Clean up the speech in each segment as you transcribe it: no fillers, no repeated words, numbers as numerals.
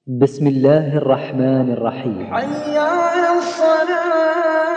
بسم الله الرحمن الرحيم. حي على الصلاة.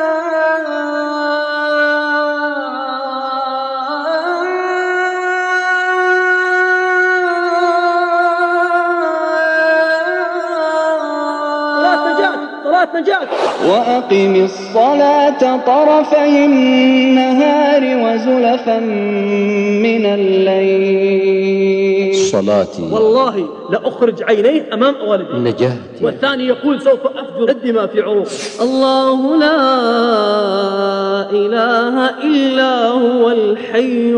صلاة نجاة. وأقم الصلاة طرفي النهار وزلفا من الليل. صلاتي والله لأخرج عينيه أمام والديه نجاتي. والثاني يقول سوف أفجر الدماء في عروق. الله لا إله إلا هو الحي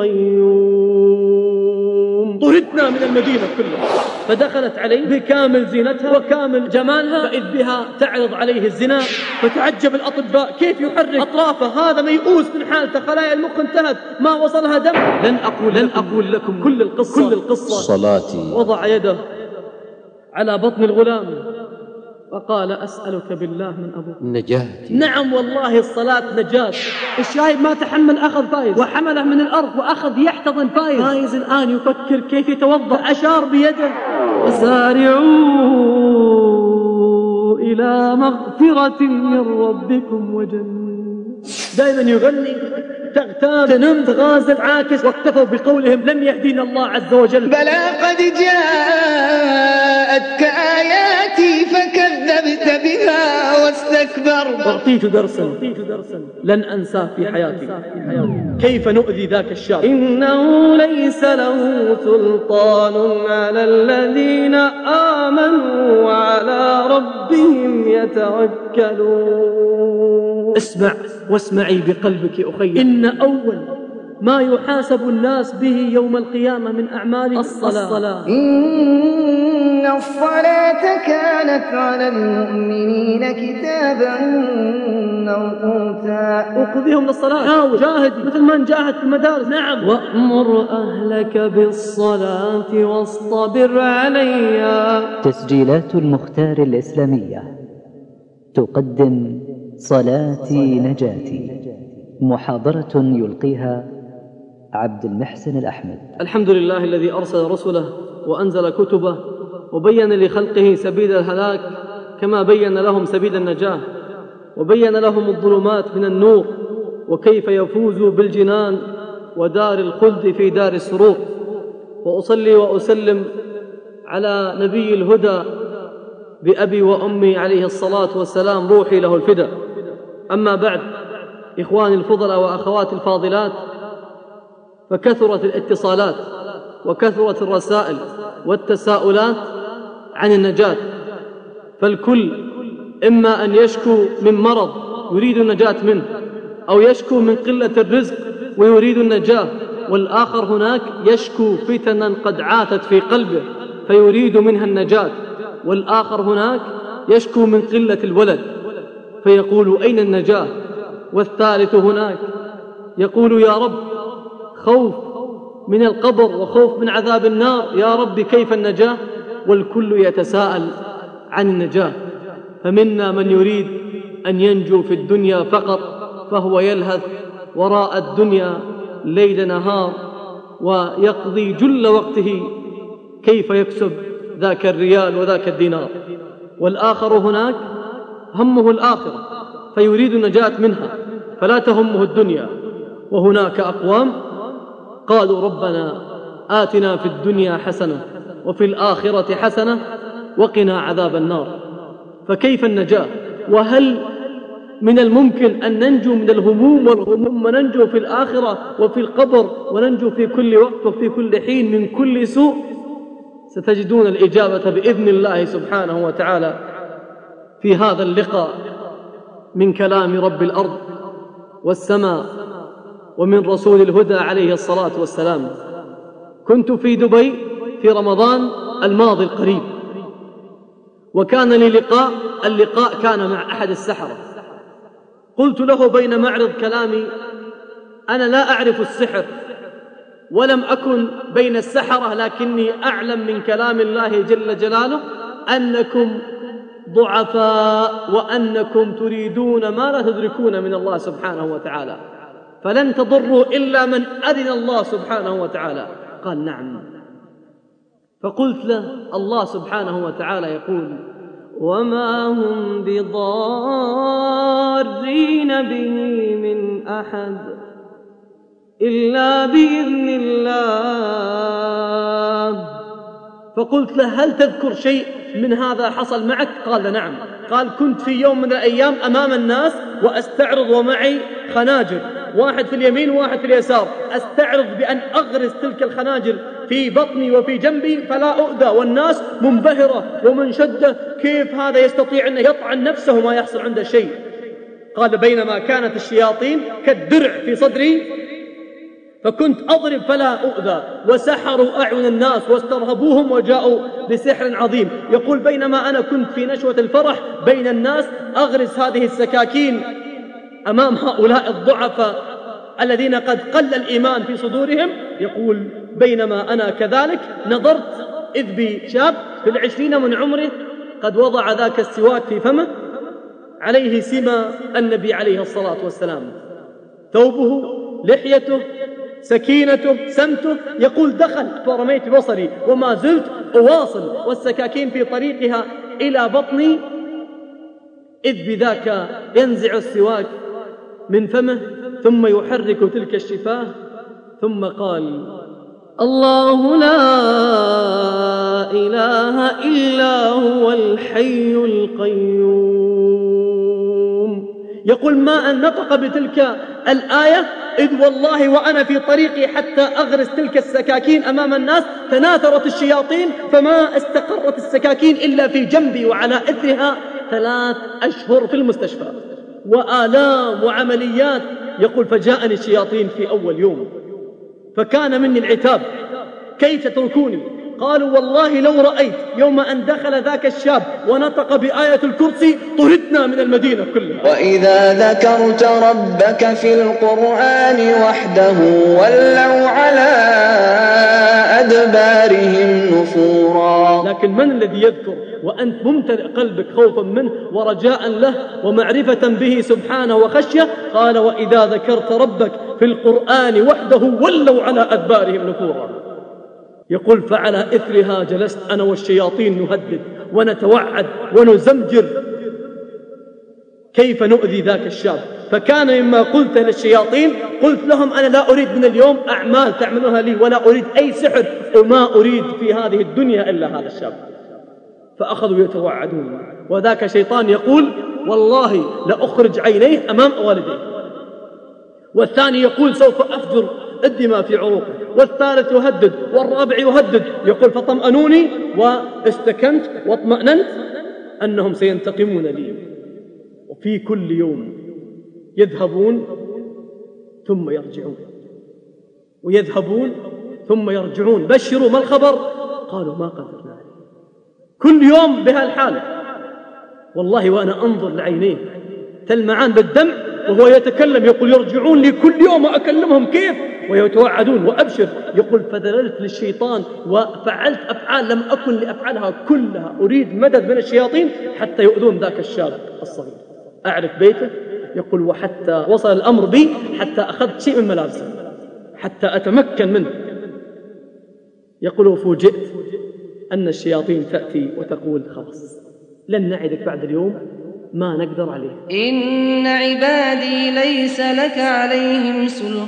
القيوم. طردنا من المدينة كلها، فدخلت عليه بكامل زينتها وكامل جمالها، فإذ بها تعرض عليه الزنا، فتعجب الأطباء كيف يحرك أطرافه، هذا ميؤوس من حالته، خلايا المخ انتهت، ما وصلها دم. لن أقول لكم كل القصة. صلاتي. وضع يده على بطن الغلام وقال أسألك بالله من أبوك نجاتي. نعم والله الصلاة نجاة. الشايب ما تحمل، أخذ فايز وحمله من الأرض وأخذ يحتضن فايز الآن يفكر كيف يتوضأ، أشار بيده وسارعوا إلى مغفرة من ربكم وجنة. دائما يغني، تغتاب، تنم، تغازل، عاكس، واكتفوا بقولهم لم يهدينا الله عز وجل. بلى قد جاءتك آياتي فكذبت بها واستكبرت. أعطيت درسا لن أنساه في حياتي. كيف نؤذي ذاك الشاب. إنه ليس له سلطان على الذين آمنوا وعلى ربهم يتوكلون. اسمع واسمعي بقلبك أخي، إن أول ما يحاسب الناس به يوم القيامة من أعمال الصلاة. إن الصلاة كانت على المؤمنين كتابا موقوتا. أقضيهم للصلاة، حاول جاهد مثل ما نجاهد في المدارس. نعم. وأمر أهلك بالصلاة واصطبر عليها. تسجيلات المختار الإسلامية تقدم صلاتي نجاتي، محاضرة يلقيها عبد المحسن الأحمد. الحمد لله الذي أرسل رسله وأنزل كتبه وبين لخلقه سبيل الهلاك كما بين لهم سبيل النجاة، وبين لهم الظلمات من النور وكيف يفوزوا بالجنان ودار الخلد في دار السرور. وأصلي وأسلم على نبي الهدى بأبي وأمي عليه الصلاة والسلام، روحي له الفدى. أما بعد، إخواني الفضلاء وأخواتي الفاضلات، فكثرت الاتصالات وكثرت الرسائل والتساؤلات عن النجاة، فالكل إما أن يشكو من مرض يريد النجاة منه، أو يشكو من قلة الرزق ويريد النجاة، والآخر هناك يشكو فتنا قد عاثت في قلبه فيريد منها النجاة، والآخر هناك يشكو من قلة الولد فيقول أين النجاة، والثالث هناك يقول يا رب خوف من القبر وخوف من عذاب النار، يا رب كيف النجاة؟ والكل يتساءل عن النجاة. فمنا من يريد أن ينجو في الدنيا فقط فهو يلهث وراء الدنيا ليل نهار ويقضي جل وقته كيف يكسب ذاك الريال وذاك الدينار، والآخر هناك همه الآخرة فيريد النجاة منها فلا تهمه الدنيا. وهناك أقوام قالوا ربنا آتنا في الدنيا حسنة وفي الآخرة حسنة وقنا عذاب النار. فكيف النجاة؟ وهل من الممكن أن ننجو من الهموم والغموم وننجو في الآخرة وفي القبر وننجو في كل وقت وفي كل حين من كل سوء؟ ستجدون الإجابة بإذن الله سبحانه وتعالى في هذا اللقاء من كلام رب الأرض والسماء ومن رسول الهدى عليه الصلاة والسلام. كنت في دبي في رمضان الماضي القريب، وكان لي اللقاء كان مع أحد السحرة. قلت له بين معرض كلامي أنا لا أعرف السحر ولم أكن بين السحرة، لكني أعلم من كلام الله جل جلاله أنكم ضعفاء وأنكم تريدون ما لا تدركون من الله سبحانه وتعالى، فلن تضروا إلا من أذن الله سبحانه وتعالى. قال نعم. فقلت له الله سبحانه وتعالى يقول وما هم بضارين به من أحد إلا بإذن الله. فقلت له هل تذكر شيء من هذا حصل معك؟ قال نعم. قال كنت في يوم من الأيام أمام الناس وأستعرض ومعي خناجر، واحد في اليمين وواحد في اليسار، أستعرض بأن أغرس تلك الخناجر في بطني وفي جنبي فلا أؤذى، والناس منبهرة ومنشدة كيف هذا يستطيع أن يطعن نفسه ما يحصل عنده شيء. قال بينما كانت الشياطين كالدرع في صدري فكنت أضرب فلا أؤذى، وسحروا أعين الناس واسترهبوهم وجاءوا بسحر عظيم. يقول بينما أنا كنت في نشوة الفرح بين الناس أغرس هذه السكاكين أمام هؤلاء الضعفاء الذين قد قل الإيمان في صدورهم. يقول بينما أنا كذلك نظرت إذ بي شاب في 20 من عمره قد وضع ذاك السواك في فمه عليه سمى النبي عليه الصلاة والسلام، ثوبه، لحيته، سكينته، سمته. يقول دخلت فرميت بصري وما زلت أواصل والسكاكين في طريقها إلى بطني إذ بذاك ينزع السواك من فمه ثم يحرك تلك الشفاه ثم قال الله لا إله إلا هو الحي القيوم. يقول ما أن نطق بتلك الآية إذ والله وأنا في طريقي حتى أغرس تلك السكاكين أمام الناس تناثرت الشياطين فما استقرت السكاكين إلا في جنبي، وعلى إثرها 3 أشهر في المستشفى وآلام وعمليات. يقول فجاءني الشياطين في أول يوم فكان مني العتاب كيف تتركوني؟ قالوا والله لو رأيت يوم أن دخل ذاك الشاب ونطق بآية الكرسي طردنا من المدينة كلها. وإذا ذكرت ربك في القرآن وحده ولوا على أدبارهم نفورا. لكن من الذي يذكر وأنت ممتلئ قلبك خوفا منه ورجاء له ومعرفة به سبحانه وخشية؟ قال وإذا ذكرت ربك في القرآن وحده ولوا على أدبارهم نفورا. يقول فعلى إثرها جلست أنا والشياطين نهدد ونتوعد ونزمجر كيف نؤذي ذاك الشاب. فكان مما قلت للشياطين قلت لهم أنا لا أريد من اليوم أعمال تعملونها لي ولا أريد أي سحر وما أريد في هذه الدنيا إلا هذا الشاب. فأخذوا يتوعدون وذاك شيطان يقول والله لأخرج عينيه أمام والديه، والثاني يقول سوف أفجر الدماء في عروقه، والثالث يهدد، والرابع يهدد. يقول فطمأنوني واستكنت واطمأننت أنهم سينتقمون لي. وفي كل يوم يذهبون ثم يرجعون ويذهبون ثم يرجعون. بشروا ما الخبر؟ قالوا ما قدرنا عليه. كل يوم بهالحالة والله وأنا أنظر لعينيه تلمعان بالدمع وهو يتكلم يقول يرجعون لي كل يوم وأكلمهم كيف ويتوعدون وأبشر. يقول فذللت للشيطان وفعلت أفعال لم أكن لأفعلها كلها أريد مدد من الشياطين حتى يؤذون ذاك الشاب الصغير. أعرف بيته. يقول وحتى وصل الأمر بي حتى أخذت شيء من ملابسه حتى أتمكن منه. يقول وفوجئت أن الشياطين تأتي وتقول خلاص لن نعدك بعد اليوم ما نقدر عليه. إن عبادي ليس لك عليهم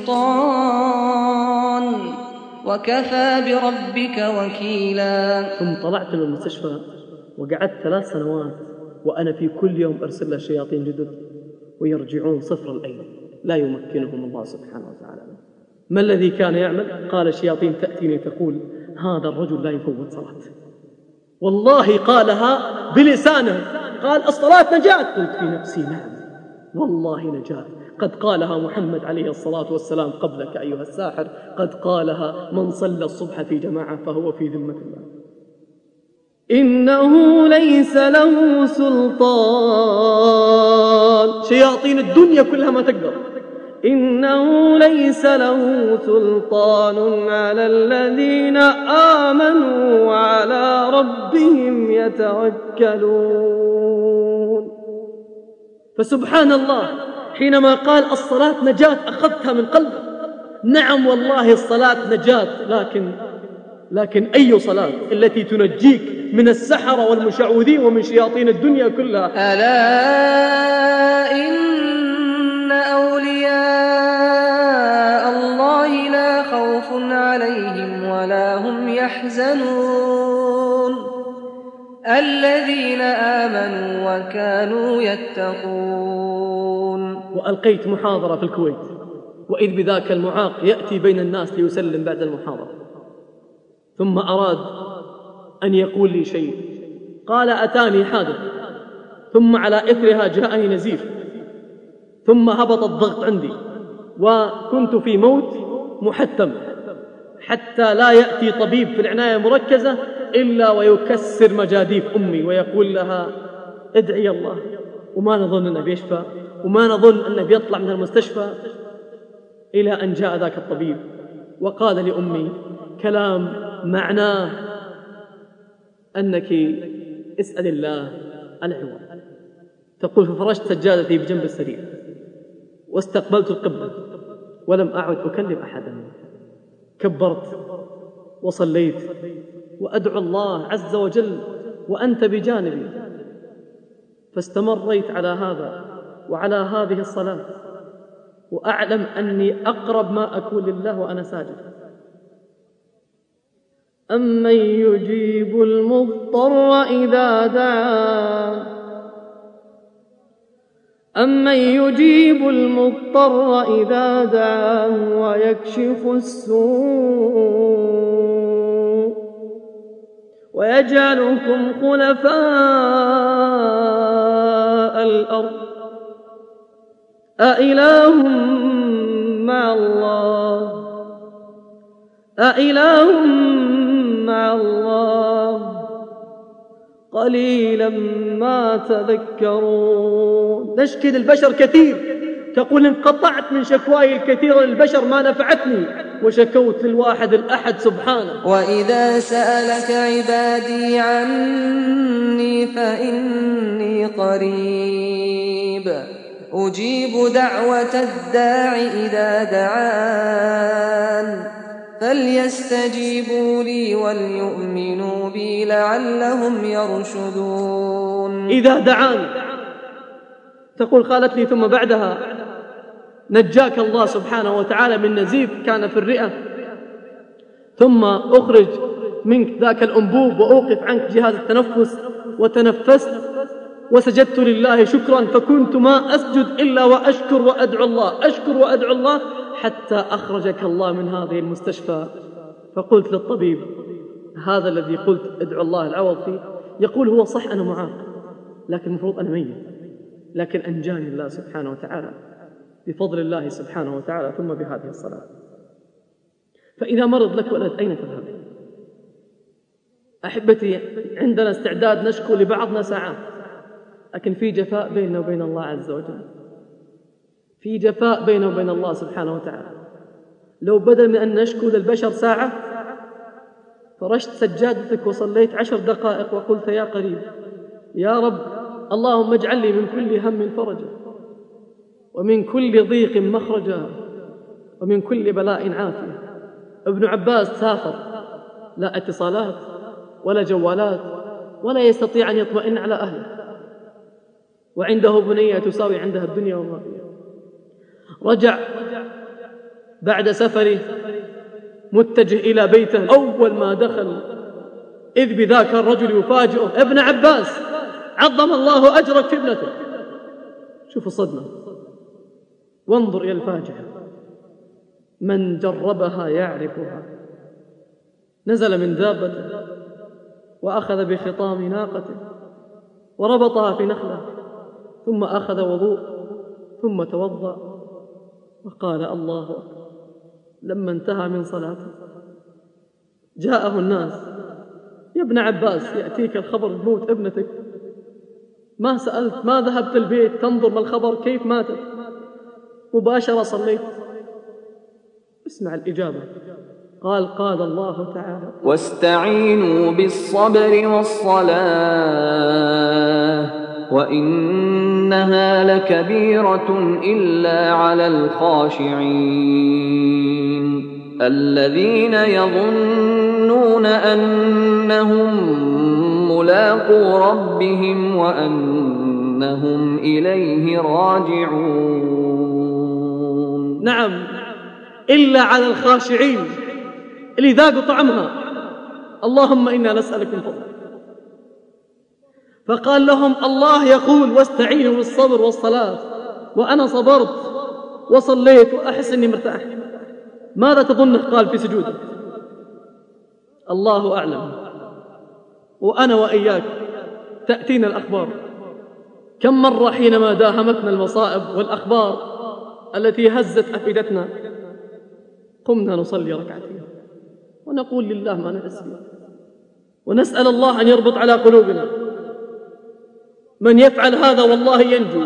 سلطان وكفى بربك وكيلا. ثم طلعت من المستشفى وقعدت 3 سنوات وأنا في كل يوم أرسل له شياطين جدد ويرجعون صفر الأيدي لا يمكنهم الله سبحانه وتعالى. ما الذي كان يعمل؟ قال الشياطين تأتيني تقول هذا الرجل لا يفوت صلاة. والله قالها بلسانه قال الصلاة نجاة. قلت في نفسي نعم والله نجاة. قد قالها محمد عليه الصلاة والسلام قبلك أيها الساحر. قد قالها من صلى الصبح في جماعة فهو في ذمة الله. إنه ليس له سلطان. شياطين الدنيا كلها ما تقدر. إنه ليس له سلطان على الذين آمنوا وعلى ربهم يتوكلون. فسبحان الله حينما قال الصلاة نجاة أخذتها من قلبه. نعم والله الصلاة نجاة، لكن لكن أي صلاة التي تنجيك من السحرة والمشعوذين ومن شياطين الدنيا كلها. ألا إن أولياء الله لا خوف عليهم ولا هم يحزنون الذين آمنوا وكانوا يتقون. وألقيت محاضرة في الكويت، وإذ بذاك المعاق يأتي بين الناس ليسلم بعد المحاضرة، ثم أراد أن يقول لي شيء، قال أتاني حادث، ثم على إثرها جاءني نزيف، ثم هبط الضغط عندي، وكنت في موت محتم، حتى لا يأتي طبيب في العناية المركزة إلا ويكسر مجاديف أمي ويقول لها ادعي الله، وما نظن أنه بيشفى، وما نظن أنه بيطلع من المستشفى، إلى أن جاء ذاك الطبيب وقال لأمي كلام معناه أنك اسأل الله العوض. تقول ففرشت سجادتي بجنب السرير واستقبلت القبلة ولم أعد أكلم أحدا، كبرت وصليت وأدعو الله عز وجل وأنت بجانبي، فاستمريت على هذا وعلى هذه الصلاة، وأعلم أني أقرب ما أكون لله وأنا ساجد. أمن يجيب المضطر إذا دعاه، أمن يجيب المضطر إذا دعاه ويكشف السوء ويجعلكم خلفاء الأرض أإله مع الله، أإله مع الله قليلا ما تذكرون. نشكي للبشر كثير، تقول انقطعت من شكواي الكثيرة للبشر ما نفعتني، وشكوت للواحد الأحد سبحانه. وإذا سألك عبادي عني فإني قريب أجيب دعوة الداع إذا دعان فليستجيبوا لي وليؤمنوا بي لعلهم يرشدون. إذا دعان، تقول قالت لي ثم بعدها نجاك الله سبحانه وتعالى من نزيف كان في الرئة، ثم أخرج منك ذاك الأنبوب وأوقف عنك جهاز التنفس، وتنفست وسجدت لله شكرا، فكنت ما أسجد إلا وأشكر وأدعو الله، أشكر وأدعو الله حتى أخرجك الله من هذه المستشفى. فقلت للطبيب هذا الذي قلت ادعو الله العوض فيه، يقول هو صح أنا معاق لكن المفروض أنا ميت، لكن أنجاني الله سبحانه وتعالى بفضل الله سبحانه وتعالى ثم بهذه الصلاة. فإذا مرض لك ولد أين تذهب؟ أحبتي عندنا استعداد نشكو لبعضنا ساعات، لكن في جفاء بيننا وبين الله عز وجل، في جفاء بيننا وبين الله سبحانه وتعالى. لو بدل من أن نشكو للبشر ساعة فرشت سجادتك وصليت 10 دقائق وقلت يا قريب يا رب اللهم اجعل لي من كل هم فرجا ومن كل ضيق مخرجا ومن كل بلاء عافية. ابن عباس سافر، لا اتصالات ولا جوالات، ولا يستطيع أن يطمئن على أهله، وعنده بنية تساوي عندها الدنيا وما فيها. رجع بعد سفره متجه إلى بيته، أول ما دخل إذ بذاك الرجل يفاجئه ابن عباس عظم الله أجرك في ابنتك. شوف الصدمة، وانظر إلى الفاجعة، من جربها يعرفها. نزل من دابته وأخذ بخطام ناقته وربطها في نخلة، ثم أخذ وضوء ثم توضأ وقال الله أكبر. لما انتهى من صلاته جاءه الناس، يا ابن عباس يأتيك الخبر بموت ابنتك، ما سألت، ما ذهبت البيت تنظر ما الخبر كيف ماتت، مباشرة صليت. اسمع الإجابة، قال الله تعالى واستعينوا بالصبر والصلاة وإنها لكبيرة إلا على الخاشعين الذين يظنون يظنون أنهم ملاقو ربهم وأنهم إليه راجعون. نعم، إلا على الخاشعين اللي ذاقوا طعمها. اللهم إنا نسألك من فضلك. فقال لهم الله يقول واستعينوا بالصبر والصلاة، وأنا صبرت وصليت وأحس أني مرتاح. ماذا تظنه قال في سجوده؟ الله أعلم. وأنا وإياك تأتينا الأخبار. كم مرة حينما داهمتنا المصائب والأخبار التي هزت أفئدتنا قمنا نصلي ركعتين ونقول لله ما نحس به، ونسأل الله أن يربط على قلوبنا. من يفعل هذا والله ينجو.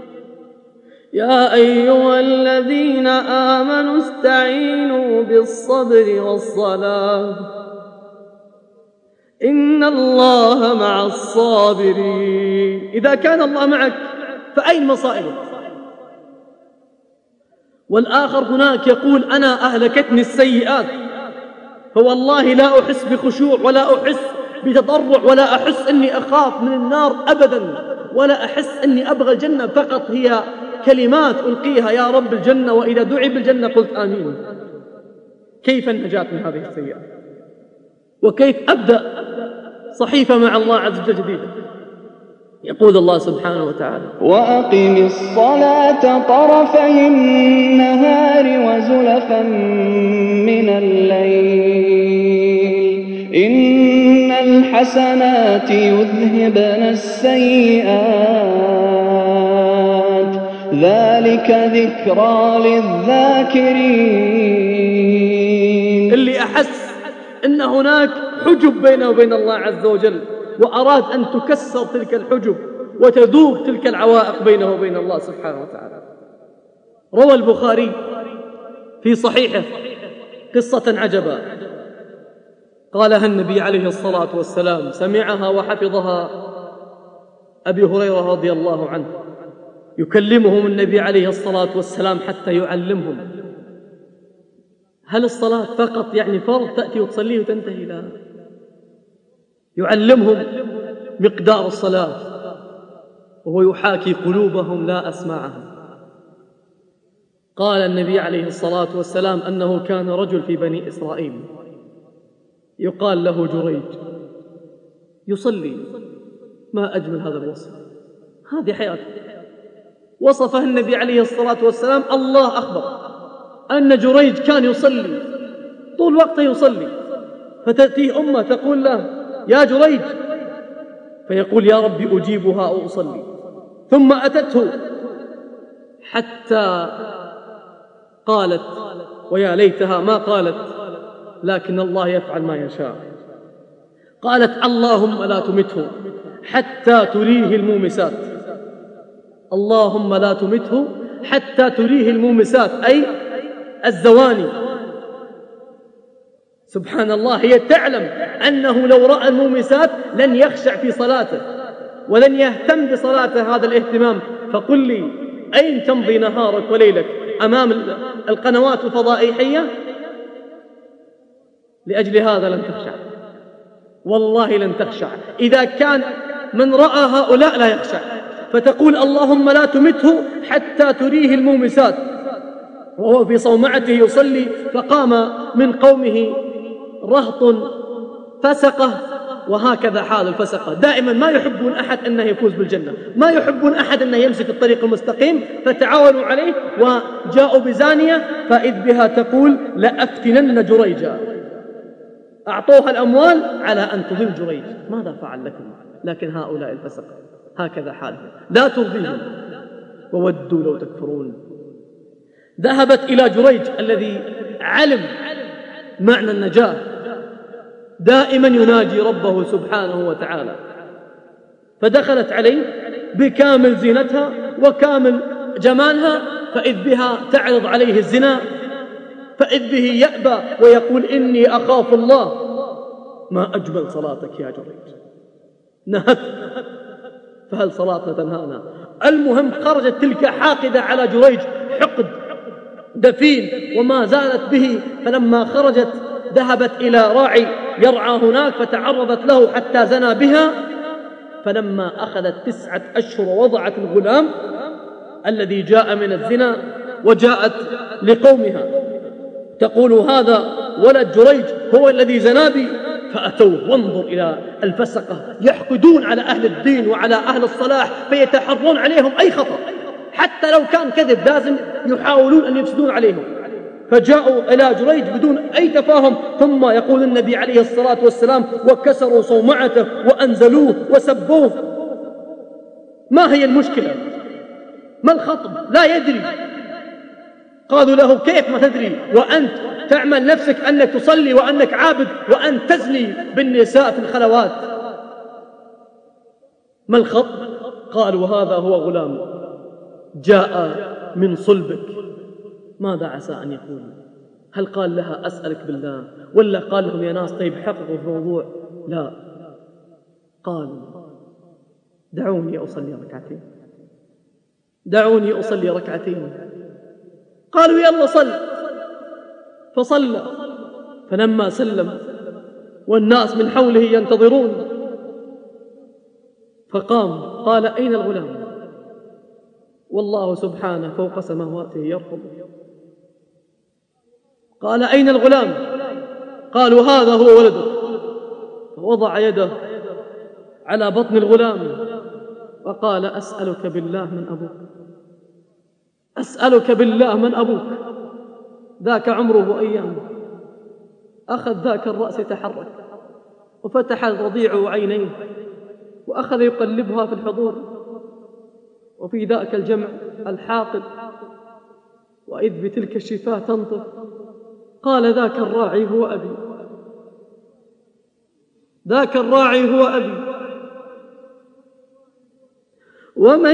يا أيها الذين آمنوا استعينوا بالصبر والصلاة إن الله مع الصابرين. إذا كان الله معك فأين مصائبك؟ والآخر هناك يقول أنا أهلكتني السيئات، فوالله لا أحس بخشوع ولا أحس بتضرع ولا أحس أني أخاف من النار أبدا، ولا أحس أني أبغى الجنة، فقط هي كلمات ألقيها يا رب الجنة، وإذا دعي بالجنة قلت آمين. كيف النجاة من هذه السيئات؟ وكيف أبدأ صحيفة مع الله عز وجل جديدة؟ يقول الله سبحانه وتعالى وأقم الصلاة طرفي النهار وزلفا من الليل إن الحسنات يذهبن السيئات ذلك ذكرى للذاكرين. اللي أحس أن هناك حجب بينه وبين الله عز وجل وأراد أن تكسر تلك الحجب وتذوب تلك العوائق بينه وبين الله سبحانه وتعالى. روى البخاري في صحيحه قصة عجبا قالها النبي عليه الصلاة والسلام، سمعها وحفظها أبي هريرة رضي الله عنه، يكلمهم النبي عليه الصلاة والسلام حتى يعلمهم. هل الصلاة فقط يعني فرض تأتي وتصليه وتنتهي؟ لا، يعلمهم مقدار الصلاة وهو يحاكي قلوبهم لا أسماعهم. قال النبي عليه الصلاة والسلام أنه كان رجل في بني إسرائيل يقال له جريج يصلي. ما أجمل هذا الوصف، هذه حياته. وصفه النبي عليه الصلاة والسلام، الله أخبر أن جريج كان يصلي طول وقته يصلي، فتأتيه أمه تقول له يا جريج، فيقول يا ربي أجيبها أو أصلي. ثم أتته حتى قالت ويا ليتها ما قالت، لكن الله يفعل ما يشاء. قالت اللهم لا تمته حتى تريه المومسات، اللهم لا تمته حتى تريه المومسات، أي الزواني. سبحان الله، هي تعلم أنه لو رأى المومسات لن يخشع في صلاته ولن يهتم بصلاته هذا الاهتمام. فقل لي أين تمضي نهارك وليلك؟ أمام القنوات الفضائية؟ لأجل هذا لن تخشع، والله لن تخشع. إذا كان من رأى هؤلاء لا يخشع، فتقول اللهم لا تمته حتى تريه المومسات. وهو في صومعته يصلي فقام من قومه رهط فسقه، وهكذا حال الفسقة دائما ما يحبون أحد أنه يفوز بالجنة، ما يحبون أحد أنه يمسك الطريق المستقيم، فتعاونوا عليه وجاءوا بزانية فإذ بها تقول لأفتنن جريجا، أعطوها الأموال على أن تضل جريج. ماذا فعل لكم؟ لكن هؤلاء الفسقة هكذا حالهم، لا ترضيهم وودوا لو تكفرون. ذهبت إلى جريج الذي علم معنى النجاة، دائما يناجي ربه سبحانه وتعالى، فدخلت عليه بكامل زينتها وكامل جمالها، فإذ بها تعرض عليه الزنا، فإذ به يأبى ويقول إني أخاف الله. ما أجمل صلاتك يا جريج، نهت، فهل صلاتنا تنهانا؟ المهم خرجت تلك حاقدة على جريج، حقد دفين وما زالت به، فلما خرجت ذهبت إلى راعي يرعى هناك فتعرضت له حتى زنى بها. فلما أخذت 9 أشهر ووضعت الغلام الذي جاء من الزنا وجاءت لقومها تقول هذا ولد جريج هو الذي زنا بي، فأتوه. وانظر إلى الفسقة يحقدون على أهل الدين وعلى أهل الصلاح فيتحرون عليهم أي خطأ، حتى لو كان كذب لازم يحاولون أن يفسدون عليهم. فجاءوا إلى جريج بدون أي تفاهم، ثم يقول النبي عليه الصلاة والسلام وكسروا صومعته وأنزلوه وسبوه. ما هي المشكلة؟ ما الخطب؟ لا يدري. قالوا له كيف ما تدري وأنت تعمل نفسك أنك تصلي وأنك عابد وأن تزني بالنساء في الخلوات؟ ما الخطب؟ قالوا هذا هو غلام جاء من صلبك. ماذا عسى أن يقول؟ هل قال لها أسألك بالله، ولا قال لهم يا ناس طيب حققوا في الموضوع؟ لا، قال دعوني أصلي ركعتين، دعوني أصلي ركعتين. قالوا يلا صل، فصلى. فلما سلم والناس من حوله ينتظرون فقام قال أين الغلام؟ والله سبحانه فوق سماواته يرفض. قال أين الغلام؟ قالوا هذا هو ولدك. فوضع يده على بطن الغلام وقال أسألك بالله من أبوك، أسألك بالله من أبوك. ذاك عمره أيام. أخذ ذاك الرأس يتحرك وفتح الرضيع عينيه وأخذ يقلبها في الحضور، وفي ذاك الجمع الحاقد وإذ بتلك الشفاه تنطق قال ذاك الراعي هو أبي، ذاك الراعي هو أبي. ومن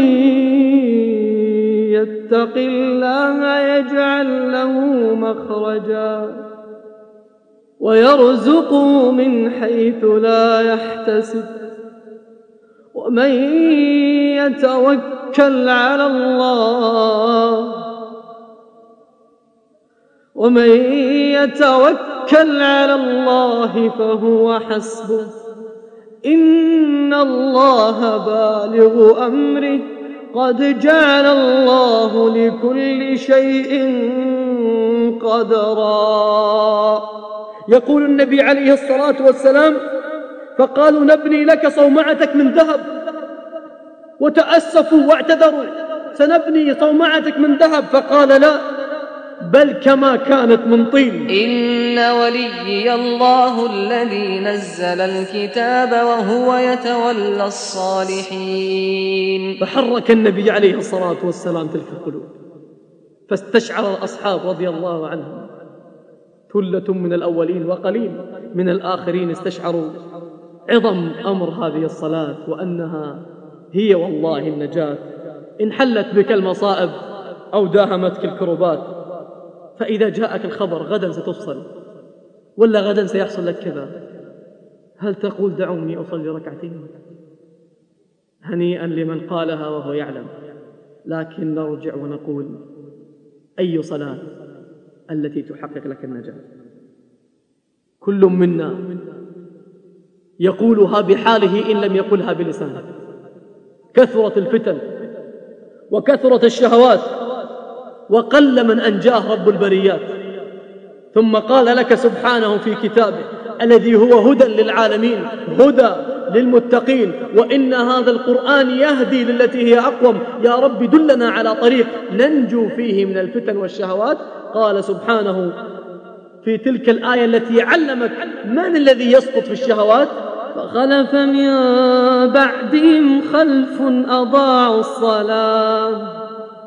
يتق الله يجعل له مخرجا ويرزقه من حيث لا يحتسب ومن يتوكل على الله فهو حسبه إن الله بالغ أمره قد جعل الله لكل شيء قدرا. يقول النبي عليه الصلاة والسلام فقالوا نبني لك صومعتك من ذهب، وتأسفوا واعتذروا سنبني صومعتك من ذهب، فقال لا بل كما كانت من طين. إن وليي الله الذي نزل الكتاب وهو يتولى الصالحين. فحرك النبي عليه الصلاة والسلام تلك القلوب، فاستشعر الأصحاب رضي الله عنهم، ثلة من الأولين وقليل من الآخرين، استشعروا عظم أمر هذه الصلاة وأنها هي والله النجاة إن حلت بك المصائب أو داهمتك الكربات. فإذا جاءك الخبر غدا ستفصل ولا غدا سيحصل لك كذا، هل تقول دعوني أصلي ركعتين؟ هنيئا لمن قالها وهو يعلم. لكن نرجع ونقول أي صلاة التي تحقق لك النجاة؟ كل منا يقولها بحاله إن لم يقلها بلسانه. كثرت الفتن وكثرت الشهوات وقل من أنجاه رب البريات، ثم قال لك سبحانه في كتابه الذي هو هدى للعالمين هدى للمتقين وإن هذا القرآن يهدي للتي هي أقوم. يا رب دلنا على طريق ننجو فيه من الفتن والشهوات. قال سبحانه في تلك الآية التي علمك من الذي يسقط في الشهوات: فخلف من بعدهم خلف أضاعوا الصلاة.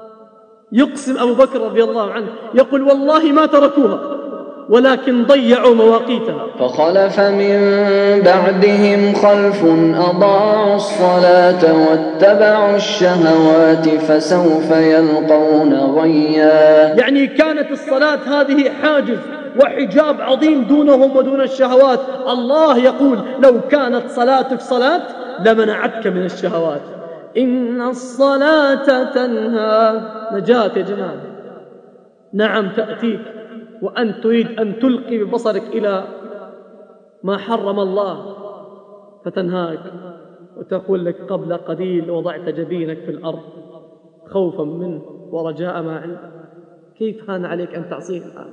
يقسم أبو بكر رضي الله عنه يقول والله ما تركوها ولكن ضيعوا مواقيتها. فخلف من بعدهم خلف أضاعوا الصلاة واتبعوا الشهوات فسوف يلقون غيا. يعني كانت الصلاة هذه حاجز وحجاب عظيم دونهم ودون الشهوات. الله يقول لو كانت صلاتك صلاة لمنعتك من الشهوات. إن الصلاة تنهى. نجاة يا جماعة، نعم تأتيك وأنت تريد أن تلقي ببصرك إلى ما حرم الله فتنهاك وتقول لك قبل قليل وضعت جبينك في الأرض خوفا منه ورجاء ما عنده. كيف هان عليك أن تعصيه الآن؟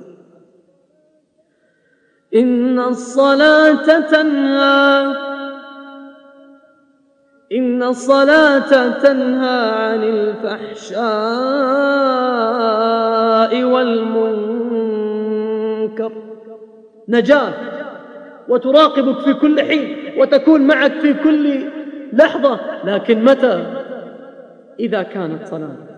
إن الصلاة تنهى عن الفحشاء والمنكر. نجاة وتراقبك في كل حين وتكون معك في كل لحظة، لكن متى؟ إذا كانت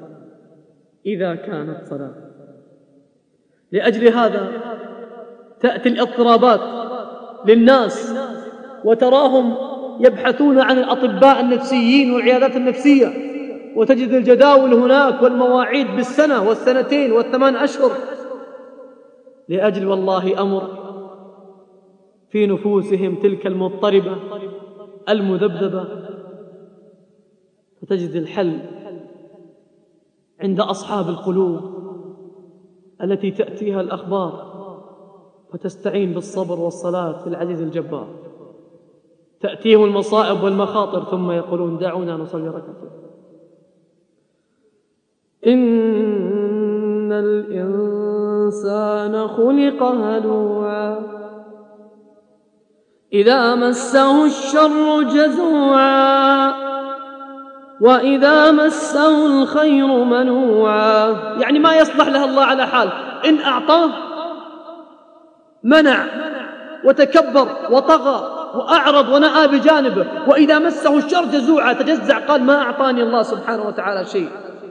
صلاة. لأجل هذا تأتي الاضطرابات للناس وتراهم يبحثون عن الأطباء النفسيين والعيادات النفسية، وتجد الجداول هناك والمواعيد بالسنة والسنتين والثمان أشهر، لأجل والله أمر في نفوسهم تلك المضطربة المذبذبة. فتجد الحل عند أصحاب القلوب التي تأتيها الأخبار فتستعين بالصبر والصلاة في العزيز الجبار. تأتيهم المصائب والمخاطر ثم يقولون دعونا نصلي ركعتين. إن الإنسان خلق هلوعا إذا مسه الشر جزوعا وإذا مسه الخير منوعا. يعني ما يصلح له الله على حال، إن أعطاه منع وتكبر وطغى وأعرض ونأى بجانبه، وإذا مسه الشر جزوعا تجزع، قال ما أعطاني الله سبحانه وتعالى شيء.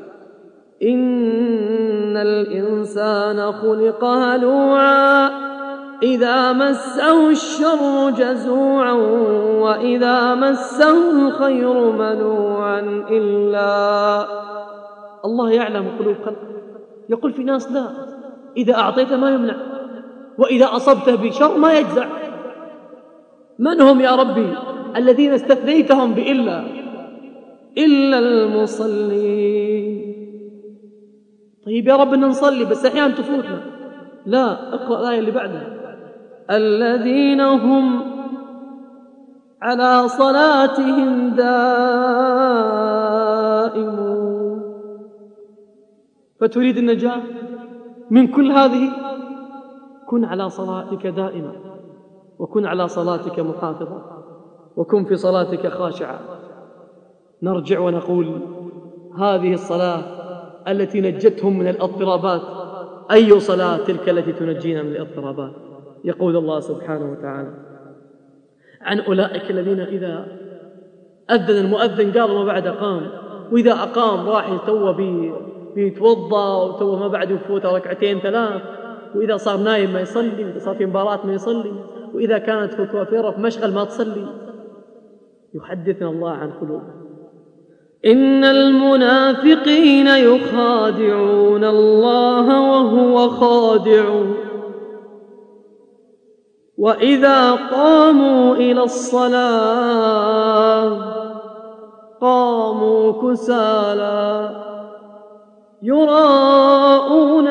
إن الإنسان خلق هلوعا إذا مسه الشر جزوعا وإذا مسه الخير منوعا إلا الله يعلم قلوب خلقه. يقول في ناس لا، إذا أعطيت ما يمنع، وإذا أصبته بشر ما يجزع. من هم يا ربي الذين استثنيتهم بإلا؟ إلا المصلين. طيب يا رب إن نصلي بس أحيانا تفوتنا. لا، اقرأ الآية اللي بعدها. الذين هم على صلاتهم دائمون. فتريد النجاة من كل هذه؟ كن على صلاتك دائما، وكن على صلاتك محافظا، وكن في صلاتك خاشعا. نرجع ونقول هذه الصلاة التي نجتهم من الاضطرابات، أي صلاة تلك التي تنجينا من الاضطرابات؟ يقول الله سبحانه وتعالى عن أولئك الذين إذا أذن المؤذن قال ما بعد قام، وإذا أقام راح يتوى بيتوضى وتوى ما بعد يفوت ركعتين ثلاث، وإذا صار نايم ما يصلي، وإذا صار في مباراة ما يصلي، وإذا كانت في كوافيرة في مشغل ما تصلي. يحدثنا الله عن قلوبهم. إن المنافقين يخادعون الله وهو خادعهم وإذا قاموا إلى الصلاة قاموا كسالى يراءون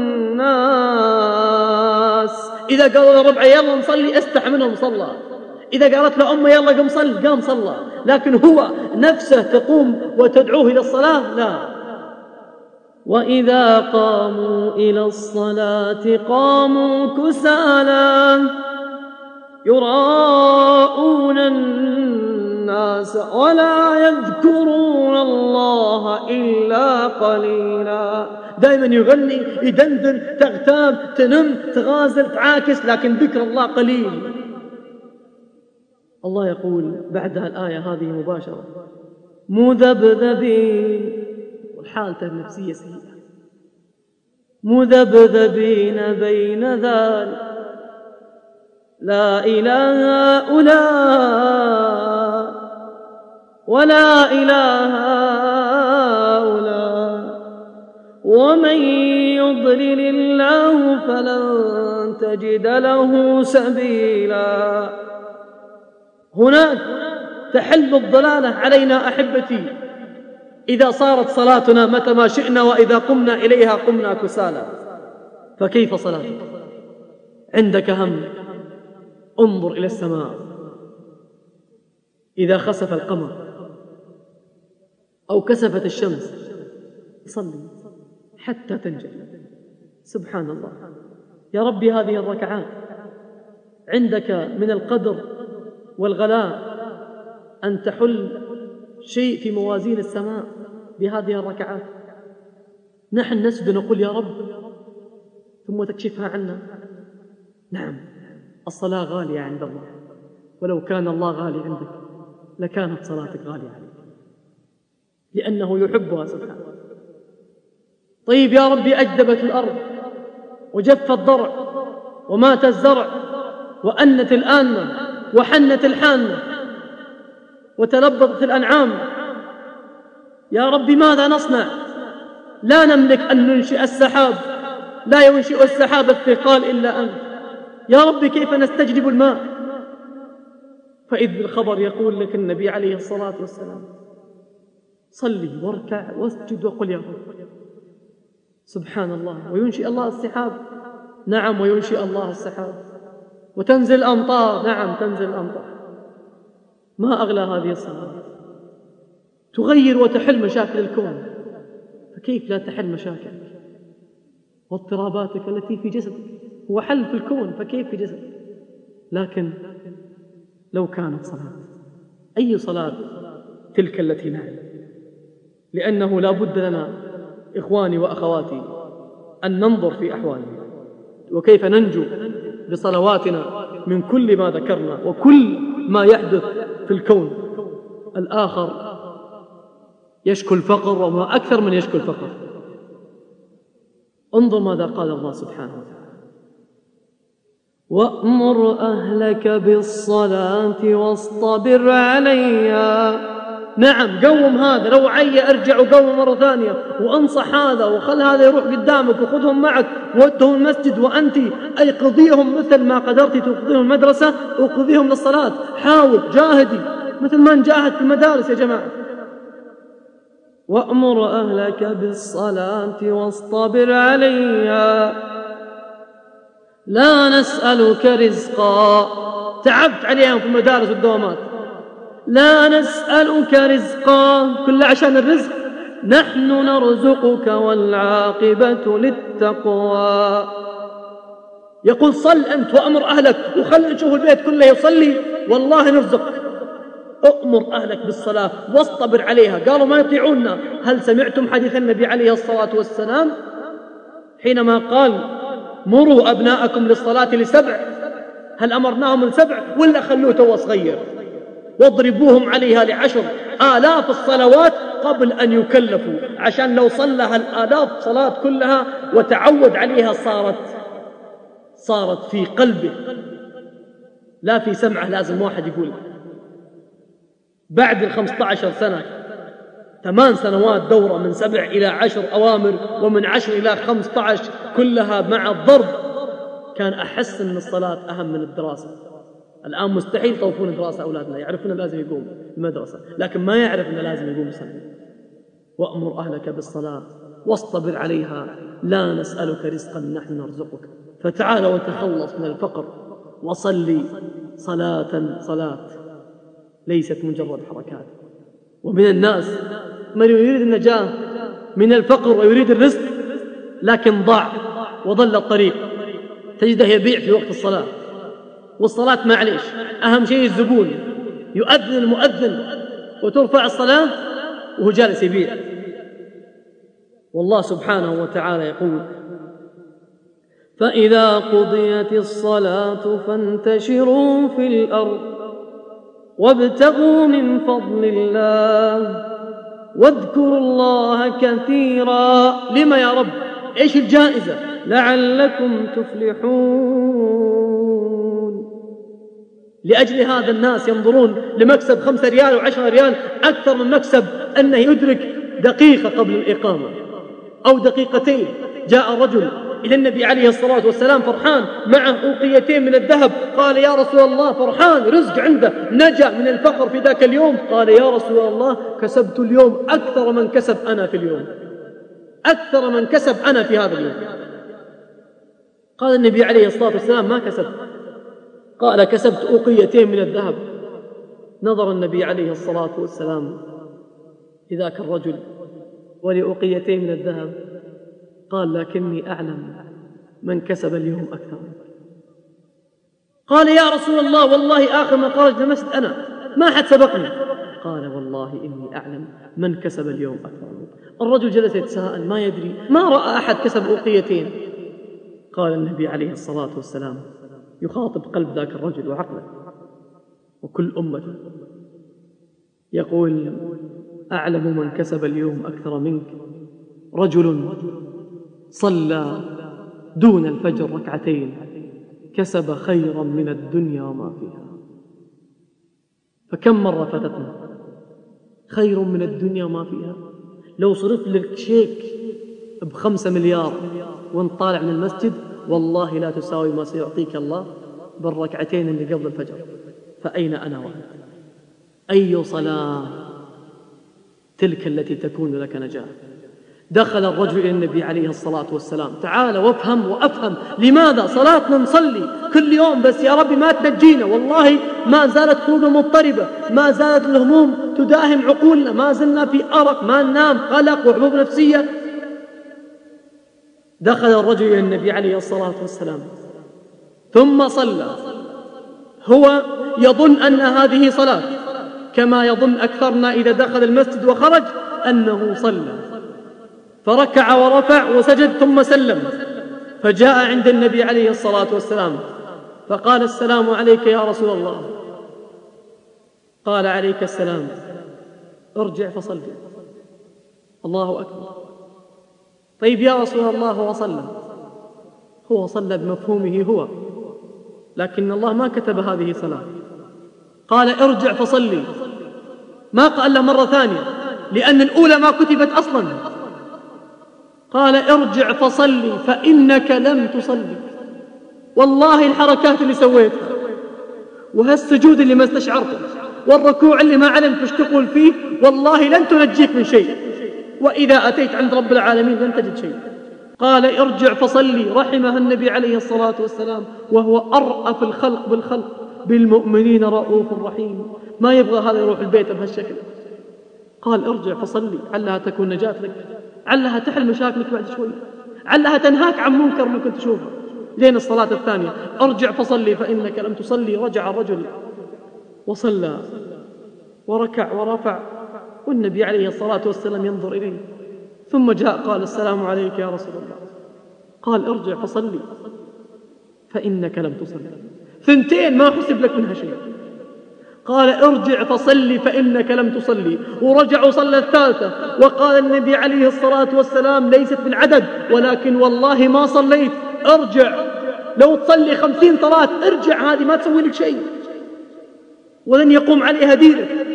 الناس. إذا قالوا لربع يلا نصلي استح منهم صلى، إذا قالت له أمه يلا قم صل قام صلى، لكن هو نفسه تقوم وتدعوه إلى الصلاة لا. وإذا قاموا إلى الصلاة قاموا كسالى يراءون الناس ولا يذكرون الله إلا قليلا. دائما يغني يدندن تغتاب تنم تغازل تعاكس، لكن ذكر الله قليل. الله يقول بعدها الآية هذه مباشرة مذبذبين، والحالة النفسية سيئة، مذبذبين بين ذلك لا إله هؤلاء ولا إله هؤلاء ومن يضلل الله فلن تجد له سبيلا. هناك تحل الضلالة علينا أحبتي إذا صارت صلاتنا متى ما شئنا، وإذا قمنا إليها قمنا كسالى. فكيف صلاتك؟ عندك هم، انظر إلى السماء إذا خسف القمر أو كسفت الشمس، صلي حتى تنجلي. سبحان الله يا ربي، هذه الركعات عندك من القدر والغلاء أن تحل شيء في موازين السماء بهذه الركعات. نحن نسجد ونقول يا رب ثم تكشفها عنا. نعم، الصلاة غالية عند الله، ولو كان الله غالي عندك لكانت صلاتك غالية عليك، لأنه يحبها سبحانه. طيب يا ربي، أجدبت الأرض وجف الضرع ومات الزرع وأنت الآنة وحنت الحانة وتلبطت الأنعام، يا ربي ماذا نصنع؟ لا نملك أن ننشئ السحاب، لا ينشئ السحاب الثقال إلا أنت. يا ربي كيف نستجلب الماء؟ فإذ بالخبر يقول لك النبي عليه الصلاة والسلام: صلي واركع واسجد وقل يا رب. سبحان الله. وينشئ الله السحاب، نعم، وينشئ الله السحاب، وتنزل الأمطار، نعم تنزل الأمطار. ما أغلى هذه الصلاة، تغير وتحل مشاكل الكون، فكيف لا تحل مشاكلك واضطراباتك التي في جسدك؟ هو حل في الكون، فكيف في جسدك؟ لكن لو كانت صلاة، أي صلاة تلك التي نعلم؟ لأنه لا بد لنا إخواني وأخواتي أن ننظر في أحوالنا وكيف ننجو بصلواتنا من كل ما ذكرنا وكل ما يحدث في الكون. الآخر يشكو الفقر، وما أكثر من يشكو الفقر. انظر ماذا قال الله سبحانه وتعالى: وأمر أهلك بالصلاة واصطبر عليها. نعم، قوم هذا، لو عي ارجع وقوم مرة ثانية، وانصح هذا وخل هذا يروح قدامك وخذهم معك وودهم المسجد، وأنت أيقظيهم مثل ما قدرتي تقضيهم المدرسة، وقضيهم للصلاة. حاول، جاهدي مثل ما نجاهد في المدارس يا جماعة. وأمر أهلك بالصلاة واصطبر عليها لا نسألك رزقا. تعبت عليهم في المدارس والدوامات، لا نسألك رزقا، كل عشان الرزق. نحن نرزقك والعاقبة للتقوى. يقول صل أنت وأمر أهلك، وخلي نشوف البيت كله يصلي، والله نرزقك. أؤمر أهلك بالصلاة واصطبر عليها. قالوا ما يطيعوننا. هل سمعتم حديث النبي عليه الصلاة والسلام حينما قال: مروا أبناءكم للصلاة لسبع؟ هل أمرناهم لسبع ولا خلوه تو صغير؟ واضربوهم عليها ل10,000 الصلوات قبل أن يكلفوا، عشان لو صلها 1000 صلاة كلها وتعود عليها صارت في قلبه لا في سمعه. لازم واحد يقول بعد 15 سنة 8 سنوات دورة من 7 إلى 10 أوامر، ومن 10 إلى 15 كلها مع الضرب، كان أحس أن الصلاة أهم من الدراسة. الآن مستحيل يطوفون دراسة أولادنا، يعرفون لازم يقوم المدرسة، لكن ما يعرف أنه لازم يقوم يصلي. وأمر أهلك بالصلاة واصطبر عليها لا نسألك رزقا نحن نرزقك. فتعال وتخلص من الفقر وصلي صلاة ليست مجرد حركات. ومن الناس من يريد النجاة من الفقر ويريد الرزق، لكن ضاع وضل الطريق، تجده يبيع في وقت الصلاة. والصلاة معليش، أهم شيء الزبون، يؤذن المؤذن وترفع الصلاة وهو جالس يبيع. والله سبحانه وتعالى يقول: فإذا قضيت الصلاة فانتشروا في الأرض وابتغوا من فضل الله واذكروا الله كثيرا. لما يا رب؟ إيش الجائزة؟ لعلكم تفلحون. لأجل هذا الناس ينظرون لمكسب 5 ريال و10 ريال أكثر من مكسب أنه يدرك دقيقة قبل الإقامة أو دقيقتين. جاء رجل إلى النبي عليه الصلاة والسلام فرحان، معه أوقيتين من الذهب. قال: يا رسول الله، فرحان رزق عنده، نجا من الفقر في ذاك اليوم. قال: يا رسول الله، كسبت اليوم أكثر من كسب أنا في اليوم، أكثر من كسب أنا في هذا اليوم. قال النبي عليه الصلاة والسلام: ما كسب. قال: كسبت أوقيتين من الذهب. نظر النبي عليه الصلاة والسلام لذاك الرجل ولأوقيتين من الذهب، قال: لكني أعلم من كسب اليوم أكثر منك. قال: يا رسول الله، والله آخر ما خرج لمسجد أنا، ما حد سبقني. قال: والله إني أعلم من كسب اليوم أكثر منك. الرجل جلس يتساءل، ما يدري، ما رأى أحد كسب أوقيتين. قال النبي عليه الصلاة والسلام يخاطب قلب ذاك الرجل وعقله وكل أمته، يقول: أعلم من كسب اليوم أكثر منك رجل صلى دون الفجر ركعتين كسب خيرا من الدنيا وما فيها. فكم مرة فاتتنا خير من الدنيا وما فيها. لو صرف لك شيك ب5 مليار وانت طالع من المسجد، والله لا تساوي ما سيعطيك الله بالركعتين اللي قبل الفجر. فأين أنا وأنت؟ أي صلاة تلك التي تكون لك نجاة؟ دخل الرجل إلى النبي عليه الصلاة والسلام: تعال وأفهم لماذا صلاتنا نصلي كل يوم بس يا ربي ما تنجينا، والله ما زالت قلوبنا مضطربة، ما زالت الهموم تداهم عقولنا، ما زلنا في أرق، ما ننام، قلق وحبوب نفسية. دخل الرجل إلى النبي عليه الصلاة والسلام ثم صلى. هو يظن أن هذه صلاة، كما يظن أكثرنا إذا دخل المسجد وخرج أنه صلى، فركع ورفع وسجد ثم سلم. فجاء عند النبي عليه الصلاة والسلام فقال: السلام عليك يا رسول الله. قال: عليك السلام، ارجع فصل. الله أكبر. طيب يا رسول الله، هو صلى بمفهومه هو، لكن الله ما كتب هذه صلاة. قال: ارجع فصلي. ما قال له مرة ثانية، لأن الأولى ما كتبت أصلا. قال: ارجع فصلي فإنك لم تصلي. والله الحركات اللي سويتها وهالسجود اللي ما استشعرته والركوع اللي ما علمت وش تقول فيه، والله لن تنجيك من شيء، وإذا أتيت عند رب العالمين لن تجد شيء. قال: ارجع فصلي. رحمها النبي عليه الصلاة والسلام، وهو أرأف الخلق بالخلق، بالمؤمنين رؤوف رحيم، ما يبغى هذا يروح البيت بهالشكل. قال: ارجع فصلي، علها تكون نجاة لك، علها تحل مشاكلك بعد شوي، علها تنهاك عن منكر ممكن تشوفه. لين الصلاة الثانية: ارجع فصلي فإنك لم تصلي. رجع الرجل وصلى وركع ورفع، والنبي عليه الصلاة والسلام ينظر إليه. ثم جاء قال: السلام عليك يا رسول الله. قال: ارجع فصلي فإنك لم تصلي. 2 ما حسب لك منها شيء. قال: ارجع فصلي فإنك لم تصلي. ورجع وصلى الثالثة، وقال النبي عليه الصلاة والسلام: ليست بالعدد، ولكن والله ما صليت. ارجع، لو تصلي 50 صلاة ارجع، هذه ما تسوي لك شيء، ولن يقوم عليها دينك،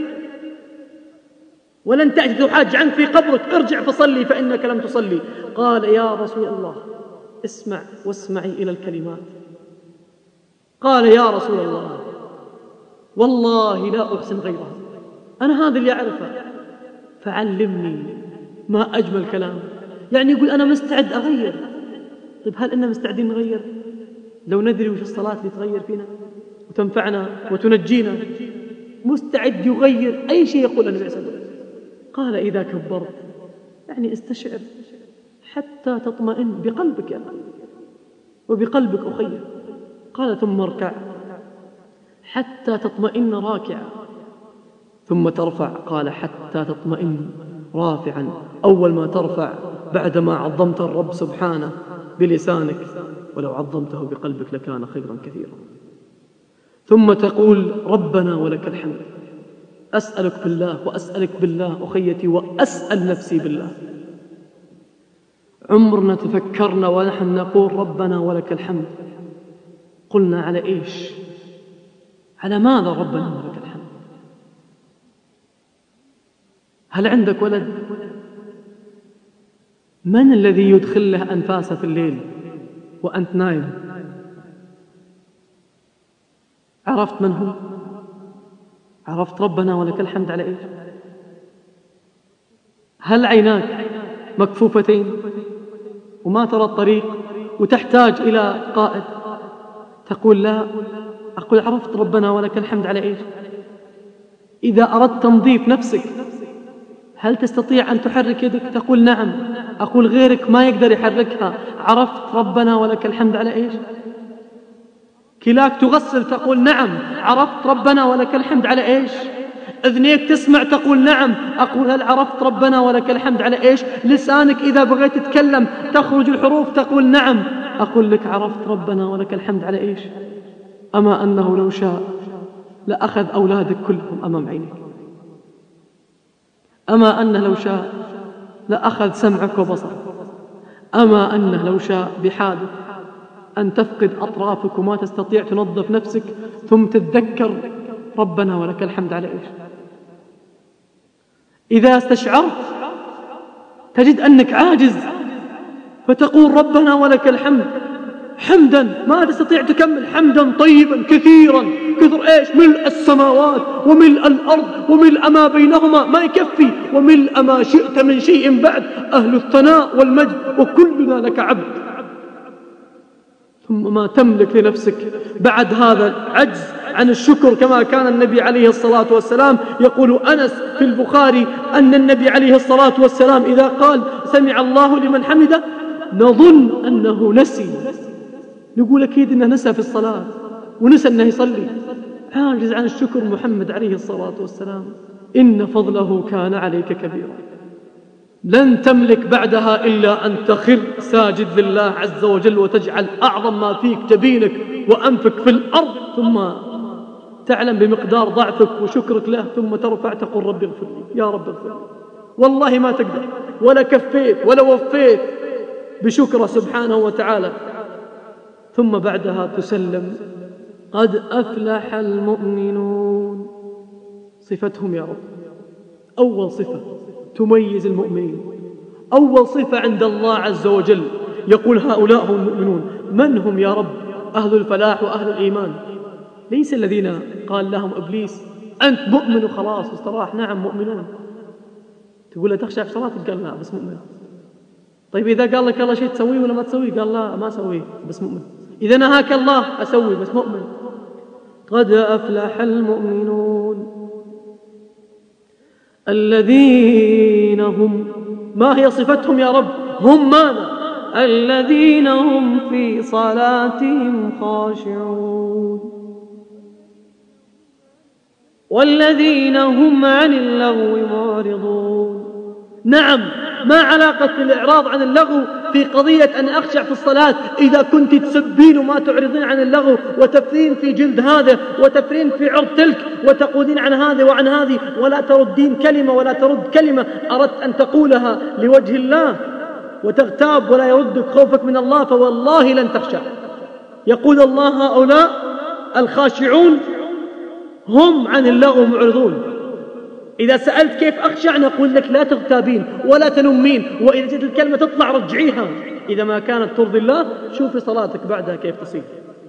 ولن تجد حاج عنك في قبرك. ارجع فصلي فإنك لم تصلي. قال: يا رسول الله، اسمع واسمعي إلى الكلمات. قال: يا رسول الله، والله لا أحسن غيرها، أنا هذا اللي أعرفه، فعلمني. ما أجمل كلام، يعني يقول أنا مستعد أغير. طيب هل إننا مستعدين نغير؟ لو ندري وش الصلاة اللي تغير فينا وتنفعنا وتنجينا، مستعد يغير أي شيء يقول النبي صلى الله عليه وسلم. قال: إذا كبرت يعني استشعر حتى تطمئن بقلبك يا أخي وبقلبك أخي. قال: ثم اركع حتى تطمئن راكعا، ثم ترفع. قال: حتى تطمئن رافعا. أول ما ترفع بعدما عظمت الرب سبحانه بلسانك، ولو عظمته بقلبك لكان خيرا كثيرا. ثم تقول: ربنا ولك الحمد. أسألك بالله وأسألك بالله أخيتي وأسأل نفسي بالله، عمرنا تفكرنا ونحن نقول ربنا ولك الحمد قلنا على إيش؟ على ماذا ربنا ولك الحمد؟ هل عندك ولد؟ من الذي يدخل له أنفاسه في الليل وأنت نايم؟ عرفت من هو؟ عرفت ربنا ولك الحمد على إيش؟ هل عيناك مكفوفتين وما ترى الطريق وتحتاج إلى قائد، تقول لا، أقول عرفت ربنا ولك الحمد على إيش؟ إذا أردت تنظيف نفسك هل تستطيع أن تحرك يدك؟ تقول نعم. أقول غيرك ما يقدر يحركها، عرفت ربنا ولك الحمد على إيش؟ كلاك تغسل، تقول نعم، عرفت ربنا ولك الحمد على إيش؟ أذنيك تسمع، تقول نعم. أقول هل عرفت ربنا ولك الحمد على إيش؟ لسانك إذا بغيت تتكلم تخرج الحروف، تقول نعم. أقول لك عرفت ربنا ولك الحمد على إيش؟ أما أنه لو شاء لأخذ أولادك كلهم أمام عينك، أما أنه لو شاء لأخذ سمعك وبصرك، أما أنه لو شاء بحادث أن تفقد أطرافك وما تستطيع تنظف نفسك ثم تتذكر ربنا ولك الحمد على إيش؟ إذا استشعرت تجد أنك عاجز فتقول ربنا ولك الحمد حمدا ما تستطيع تكمل، حمدا طيبا كثيرا، كثر إيش؟ ملء السماوات وملء الأرض وملء ما بينهما، ما يكفي، وملء ما شئت من شيء بعد، أهل الثناء والمجد وكلنا لك عبد. ثم ما تملك لنفسك بعد هذا العجز عن الشكر، كما كان النبي عليه الصلاة والسلام يقول أنس في البخاري أن النبي عليه الصلاة والسلام إذا قال سمع الله لمن حمده نظن أنه نسي، نقول أكيد أنه نسى في الصلاة ونسى أنه يصلي، عاجز عن الشكر محمد عليه الصلاة والسلام. إن فضله كان عليك كبيرا، لن تملك بعدها إلا أن تخر ساجد لله عز وجل وتجعل أعظم ما فيك جبينك وأنفك في الأرض، ثم تعلم بمقدار ضعفك وشكرك له، ثم ترفع تقول رب اغفر لي، يا رب اغفر لي. والله ما تقدر ولا كفيت ولا وفيت بشكره سبحانه وتعالى. ثم بعدها تسلم قد أفلح المؤمنون، صفتهم يا رب، أول صفة تميز المؤمنين، أول صفة عند الله عز وجل يقول هؤلاء هم المؤمنون. من هم يا رب؟ أهل الفلاح وأهل الإيمان، ليس الذين قال لهم إبليس أنت مؤمن وخلاص واستراح. نعم مؤمنون. تقول له تخشع في صلاتك؟ قال لا بس مؤمن. طيب إذا قال لك الله شيء تسويه ولا ما تسويه؟ قال لا ما أسويه بس مؤمن. إذا نهاك الله أسوي بس مؤمن. قد أفلح المؤمنون الذين هم، ما هي صفتهم يا رب؟ هم ماذا؟ الذين هم في صلاتهم خاشعون والذين هم عن اللغو معرضون. نعم، ما علاقة الإعراض عن اللغو في قضية أن أخشع في الصلاة إذا كنت تسبين وما تعرضين عن اللغو وتفرين في جلد هذا وتفرين في عرض تلك وتقولين عن هذا وعن هذه ولا تردين كلمة ولا ترد كلمة أردت أن تقولها لوجه الله وتغتاب ولا يردك خوفك من الله، فوالله لن تخشع. يقول الله هؤلاء الخاشعون هم عن اللغو معرضون. إذا سألت كيف أخشع نقول لك لا تغتابين ولا تنمين، وإذا جت الكلمة تطلع رجعيها. إذا ما كانت ترضي الله شوفي صلاتك بعدها كيف تصير.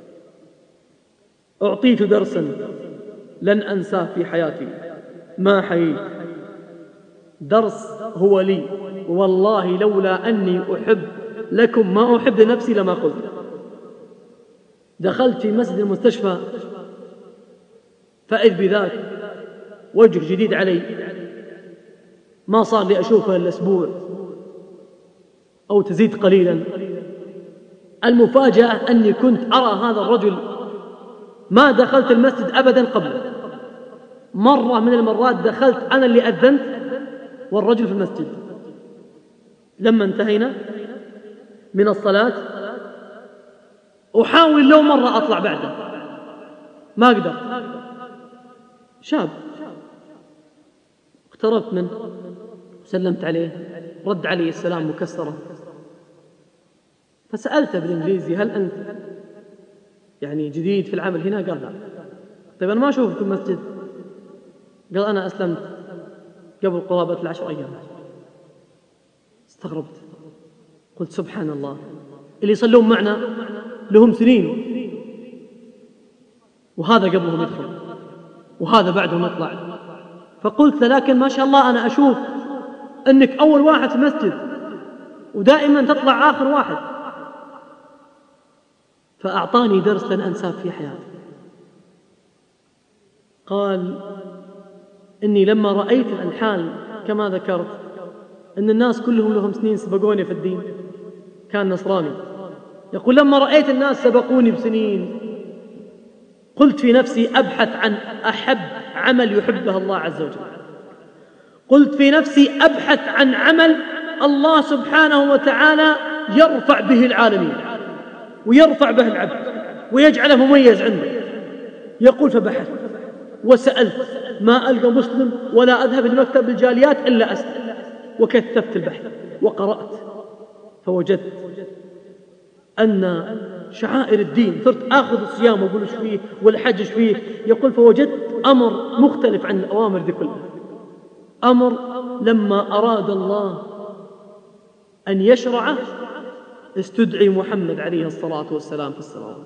أعطيت درسا لن أنساه في حياتي ما حييت، درس هو لي والله لولا أني أحب لكم ما أحب لنفسي لما قلت. دخلت في مسجد المستشفى فإذ بذاك وجه جديد علي ما صار لي أشوفه الأسبوع أو تزيد قليلا. المفاجأة أني كنت أرى هذا الرجل ما دخلت المسجد أبدا قبل. مرة من المرات دخلت أنا اللي أذنت والرجل في المسجد. لما انتهينا من الصلاة أحاول لو مرة أطلع بعده ما أقدر. شاب اقتربت منه سلمت عليه، رد علي السلام مكسرة، فسألته بالإنجليزي هل أنت يعني جديد في العمل هنا؟ قال لا. طيب أنا ما أشوفك في المسجد. قال أنا أسلمت قبل قرابة 10 أيام. استغربت قلت سبحان الله، اللي يصلون معنا لهم سنين وهذا قبلهم يدخل وهذا بعدهم يطلع. فقلت لكن ما شاء الله أنا أشوف أنك أول واحد في المسجد ودائما تطلع آخر واحد. فأعطاني درس لن أنساه في حياتي. قال إني لما رأيت الحال كما ذكرت أن الناس كلهم لهم سنين سبقوني في الدين، كان نصراني، يقول لما رأيت الناس سبقوني بسنين قلت في نفسي أبحث عن أحب عمل يحبه الله عز وجل، قلت في نفسي أبحث عن عمل الله سبحانه وتعالى يرفع به العالمين ويرفع به العبد ويجعله مميز عنده. يقول فبحث وسألت ما ألقى مسلم ولا أذهب لمكتب الجاليات إلا أسأل، وكثفت البحث وقرأت فوجدت أن شعائر الدين صرت آخذ الصيام وأقول إيش فيه والحج إيش فيه. يقول فوجدت أمر مختلف عن الأوامر دي كلها، أمر لما أراد الله أن يشرعه استدعي محمد عليه الصلاة والسلام في السماوات،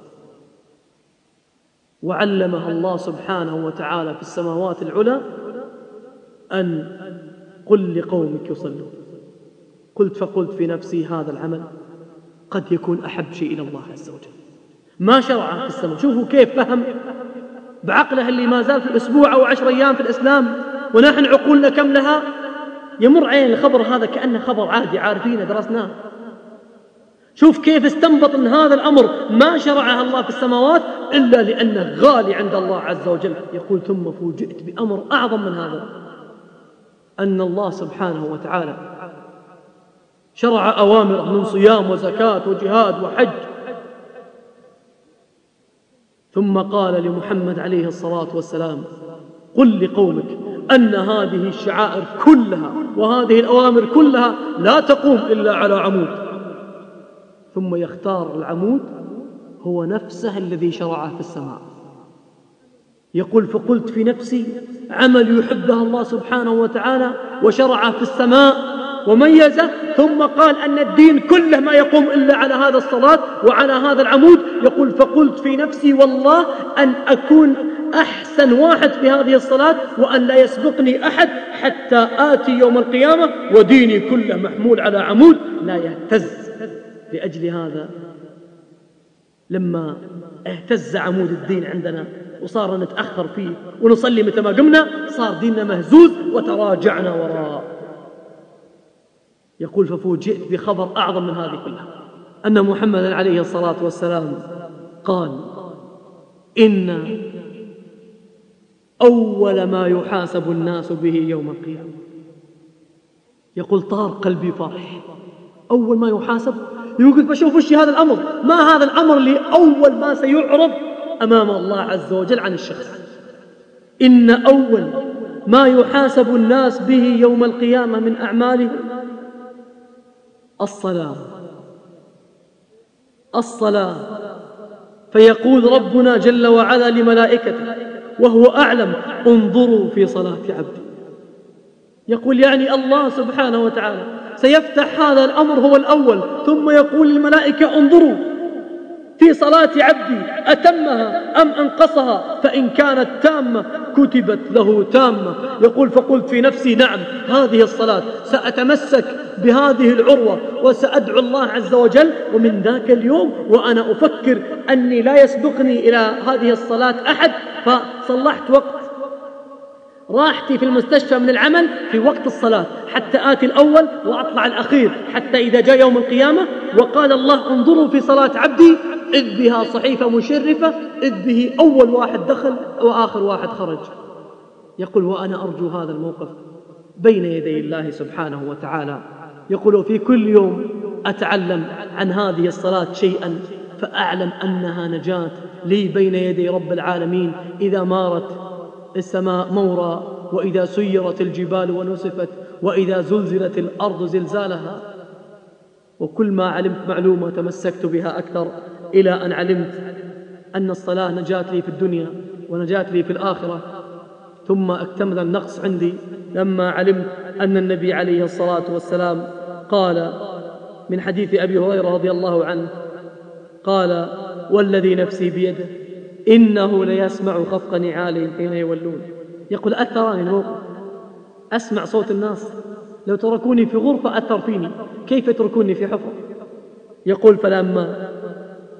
وعلمها الله سبحانه وتعالى في السماوات العلى أن قل لقومك يصلوا. فقلت في نفسي هذا العمل قد يكون أحب شيء إلى الله عز وجل، ما شرعه في السماء. شوفوا كيف فهم بعقله اللي ما زال في أسبوع أو 10 أيام في الإسلام ونحن عقولنا كم لها، يمر علينا الخبر هذا كأنه خبر عادي عارفينه درسناه. شوف كيف استنبط أن هذا الأمر ما شرعه الله في السماوات إلا لأنه غالي عند الله عز وجل. يقول ثم فوجئت بأمر أعظم من هذا، أن الله سبحانه وتعالى شرع أوامر من صيام وزكاة وجهاد وحج، ثم قال لمحمد عليه الصلاة والسلام قل لقومك أن هذه الشعائر كلها وهذه الأوامر كلها لا تقوم إلا على عمود، ثم يختار العمود هو نفسه الذي شرعه في السماء. يقول فقلت في نفسي عمل يحبه الله سبحانه وتعالى وشرعه في السماء وميزه، ثم قال أن الدين كله ما يقوم إلا على هذا الصلاة وعلى هذا العمود. يقول فقلت في نفسي والله أن أكون أحسن واحد في هذه الصلاة وأن لا يسبقني أحد حتى آتي يوم القيامة وديني كله محمول على عمود لا يهتز. لأجل هذا لما اهتز عمود الدين عندنا وصار نتأخر فيه ونصلي متى ما قمنا صار ديننا مهزوز وتراجعنا وراء. يقول ففوجئت بخبر أعظم من هذه كلها، أن محمد عليه الصلاة والسلام قال إن أول ما يحاسب الناس به يوم القيامة. يقول طار قلبي فرح، أول ما يحاسب. يقول بشوف وش هذا الأمر، ما هذا الأمر اللي أول ما سيعرض أمام الله عز وجل عن الشخص. إن أول ما يحاسب الناس به يوم القيامة من أعماله الصلاة. فيقول ربنا جل وعلا لملائكته وهو أعلم انظروا في صلاة عبدي. يقول يعني الله سبحانه وتعالى سيفتح هذا الأمر هو الأول، ثم يقول للملائكة انظروا في صلاة عبدي أتمها أم أنقصها، فإن كانت تامة كتبت له تامة. يقول فقلت في نفسي نعم هذه الصلاة سأتمسك بهذه العروة وسأدعو الله عز وجل. ومن ذاك اليوم وأنا أفكر أني لا يسبقني إلى هذه الصلاة أحد، فصلحت وقت راحتي في المستشفى من العمل في وقت الصلاة حتى آتي الأول وأطلع الأخير، حتى إذا جاء يوم القيامة وقال الله انظروا في صلاة عبدي إذ بها صحيفة مشرفة إذ به أول واحد دخل وآخر واحد خرج. يقول وأنا أرجو هذا الموقف بين يدي الله سبحانه وتعالى. يقول في كل يوم أتعلم عن هذه الصلاة شيئا فأعلم أنها نجاة لي بين يدي رب العالمين إذا مارت السماء مورا وإذا سيرت الجبال ونسفت وإذا زلزلت الأرض زلزالها. وكل ما علمت معلومة تمسكت بها أكثر إلى أن علمت أن الصلاة نجاة لي في الدنيا ونجاة لي في الآخرة. ثم اكتمل النقص عندي لما علمت أن النبي عليه الصلاة والسلام قال من حديث أبي هريرة رضي الله عنه قال والذي نفسي بيده إنه ليسمع خفق نعالهم حين يولون. يقول أثرني الموقف، أسمع صوت الناس، لو تركوني في غرفة أثر فيني، كيف يتركوني في حفرة؟ يقول فلما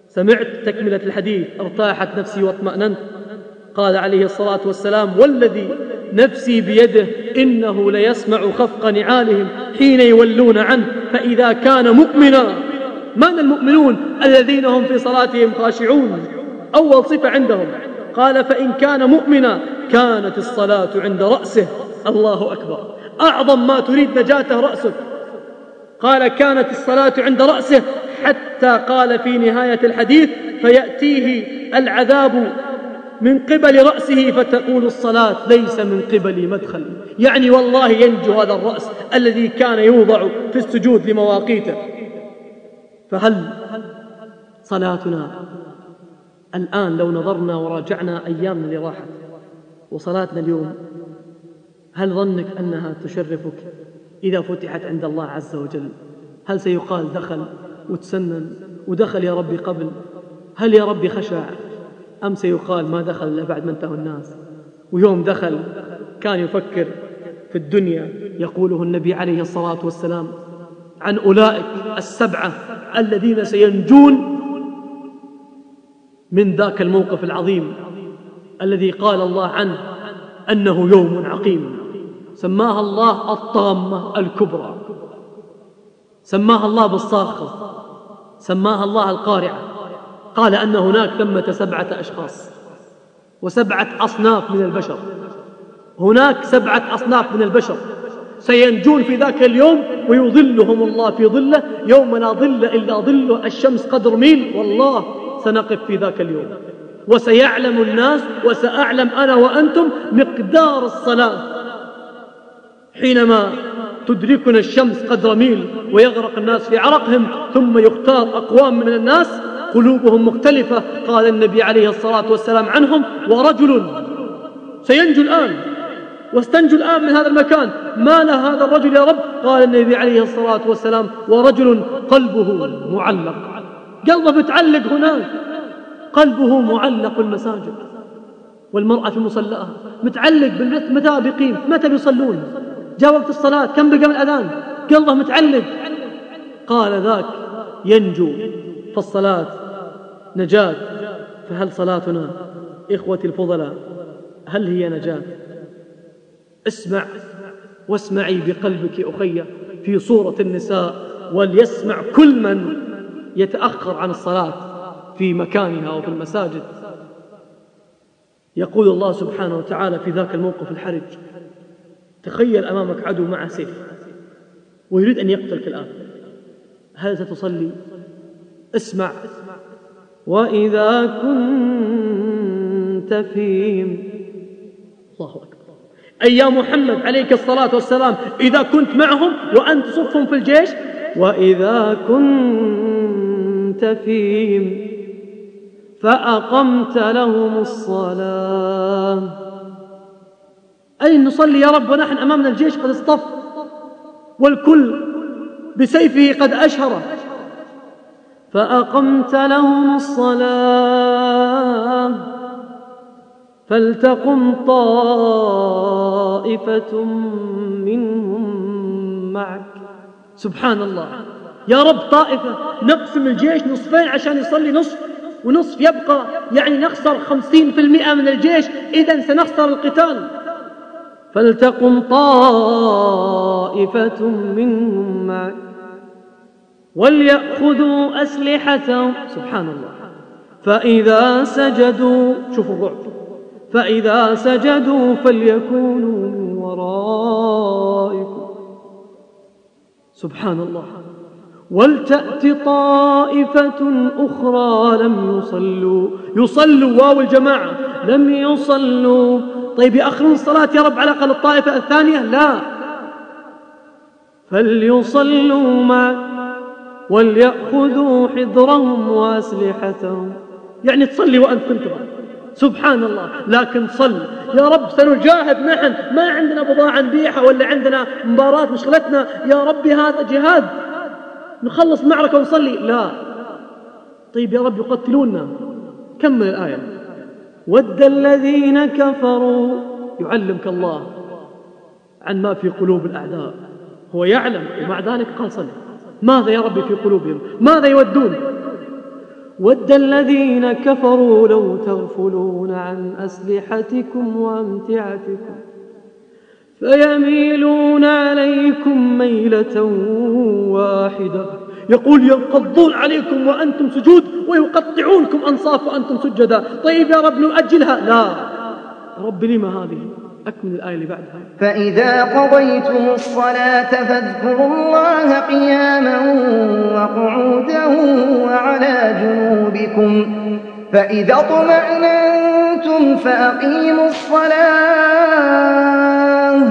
سمعت تكملة الحديث ارتاحت نفسي واطمأننت. قال عليه الصلاة والسلام: والذي نفسي بيده إنه ليسمع خفق نعالهم حين يولون عنه، فإذا كان مؤمنا. من المؤمنون؟ الذين هم في صلاتهم خاشعون، أول صفة عندهم. قال: فإن كان مؤمنا كانت الصلاة عند رأسه. الله أكبر، أعظم ما تريد نجاته رأسك. قال: كانت الصلاة عند رأسه، حتى قال في نهاية الحديث: فيأتيه العذاب من قبل رأسه فتقول الصلاة ليس من قبلي مدخل. يعني والله ينجو هذا الرأس الذي كان يوضع في السجود لمواقيته. فهل صلاتنا الآن لو نظرنا وراجعنا أيامنا اللي راحت وصلاتنا اليوم، هل ظنك أنها تشرفك إذا فتحت عند الله عز وجل؟ هل سيقال دخل وتسنن ودخل يا ربي قبل؟ هل يا ربي خشع؟ أم سيقال ما دخل إلا بعد ما انتهوا الناس؟ ويوم دخل كان يفكر في الدنيا. يقوله النبي عليه الصلاة والسلام عن أولئك السبعة الذين سينجون من ذاك الموقف العظيم الذي قال الله عنه أنه يوم عقيم. سماها الله الطامة الكبرى، سماها الله بالصاخة، سماها الله القارعة. قال أن هناك ثمة 7 أشخاص و7 أصناف من البشر. هناك 7 أصناف من البشر سينجون في ذاك اليوم ويظلهم الله في ظله يوم لا ظل إلا ظله، الشمس قدر ميل. والله سنقف في ذاك اليوم وسيعلم الناس وسأعلم أنا وأنتم مقدار الصلاة حينما تدركنا الشمس قدر ميل ويغرق الناس في عرقهم، ثم يختار أقوام من الناس قلوبهم مختلفة. قال النبي عليه الصلاة والسلام عنهم: ورجل سينجو الآن واستنجو الآن من هذا المكان. ما له هذا الرجل يا رب؟ قال النبي عليه الصلاة والسلام: ورجل قلبه معلق. قلبه متعلق هناك، قلبه معلق المساجد والمرأة في مصلاها متعلق بالبيت. متى بيقيم؟ متى بيصلون؟ جاء وقت الصلاة، كم بقى من الأذان؟ قلبه متعلق. قال ذاك ينجو. فالصلاة نجاة. فهل صلاتنا إخوتي الفضلاء هل هي نجاة؟ اسمع واسمعي بقلبك أخي في سورة النساء، وليسمع كل من يتأخر عن الصلاة في مكانها وفي المساجد. يقول الله سبحانه وتعالى في ذاك الموقف الحرج: تخيل أمامك عدو مع سيف ويريد أن يقتلك الآن، هل ستصلي؟ اسمع: وإذا كنت فيهم. الله أكبر. أي يا محمد عليك الصلاة والسلام، إذا كنت معهم وأنت تصفهم في الجيش، وإذا كنت فيهم فأقمت لهم الصلاة. أي نصلي يا رب ونحن أمامنا الجيش قد اصطف والكل بسيفه قد أشهر. فأقمت لهم الصلاة فلتقم طائفة منهم معك. سبحان الله يا رب، طائفة نقسم الجيش نصفين عشان يصلي نصف ونصف يبقى، يعني نخسر 50% من الجيش، إذن سنخسر القتال. فلتقم طائفة منهم معك وليأخذوا أسلحتهم. سبحان الله. فإذا سجدوا، شوفوا الرعب، فإذا سجدوا فليكونوا من ورائكم. سبحان الله. ولتأت طائفة أخرى لم يصلوا واو الجماعة، لم يصلوا. طيب يأخرون الصلاة يا رب على الأقل الطائفة الثانية؟ لا، فليصلوا معك وليأخذوا حذرهم وأسلحتهم. يعني تصلي وأنت تنتظر. سبحان الله. لكن صل يا رب، سنجاهد نحن، ما عندنا بضاعة نبيعها ولا عندنا مباراة مشغلتنا، يا ربي هذا جهاد، نخلص معركة ونصلي. لا. طيب يا رب يقتلوننا. كمل الآية: ود الذين كفروا. يعلمك الله عن ما في قلوب الأعداء، هو يعلم ومع ذلك قال صل. ماذا يا رب في قلوبهم؟ ماذا يودون؟ ود الذين كفروا لو تغفلون عن أسلحتكم وأمتعتكم فيميلون عليكم ميلة واحدة. يقول ينقضون عليكم وأنتم سجود ويقطعونكم أنصاف وأنتم سجدا. طيب يا رب نؤجلها. لا رب لما هذه؟ أكمل الآية اللي بعدها. فإذا قضيتم الصلاة فاذكروا الله قياما وقعودا وعلى جنوبكم فإذا اطمأننتم فأقيموا الصلاة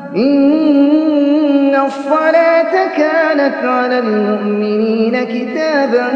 إن الصلاة كانت على المؤمنين كتابا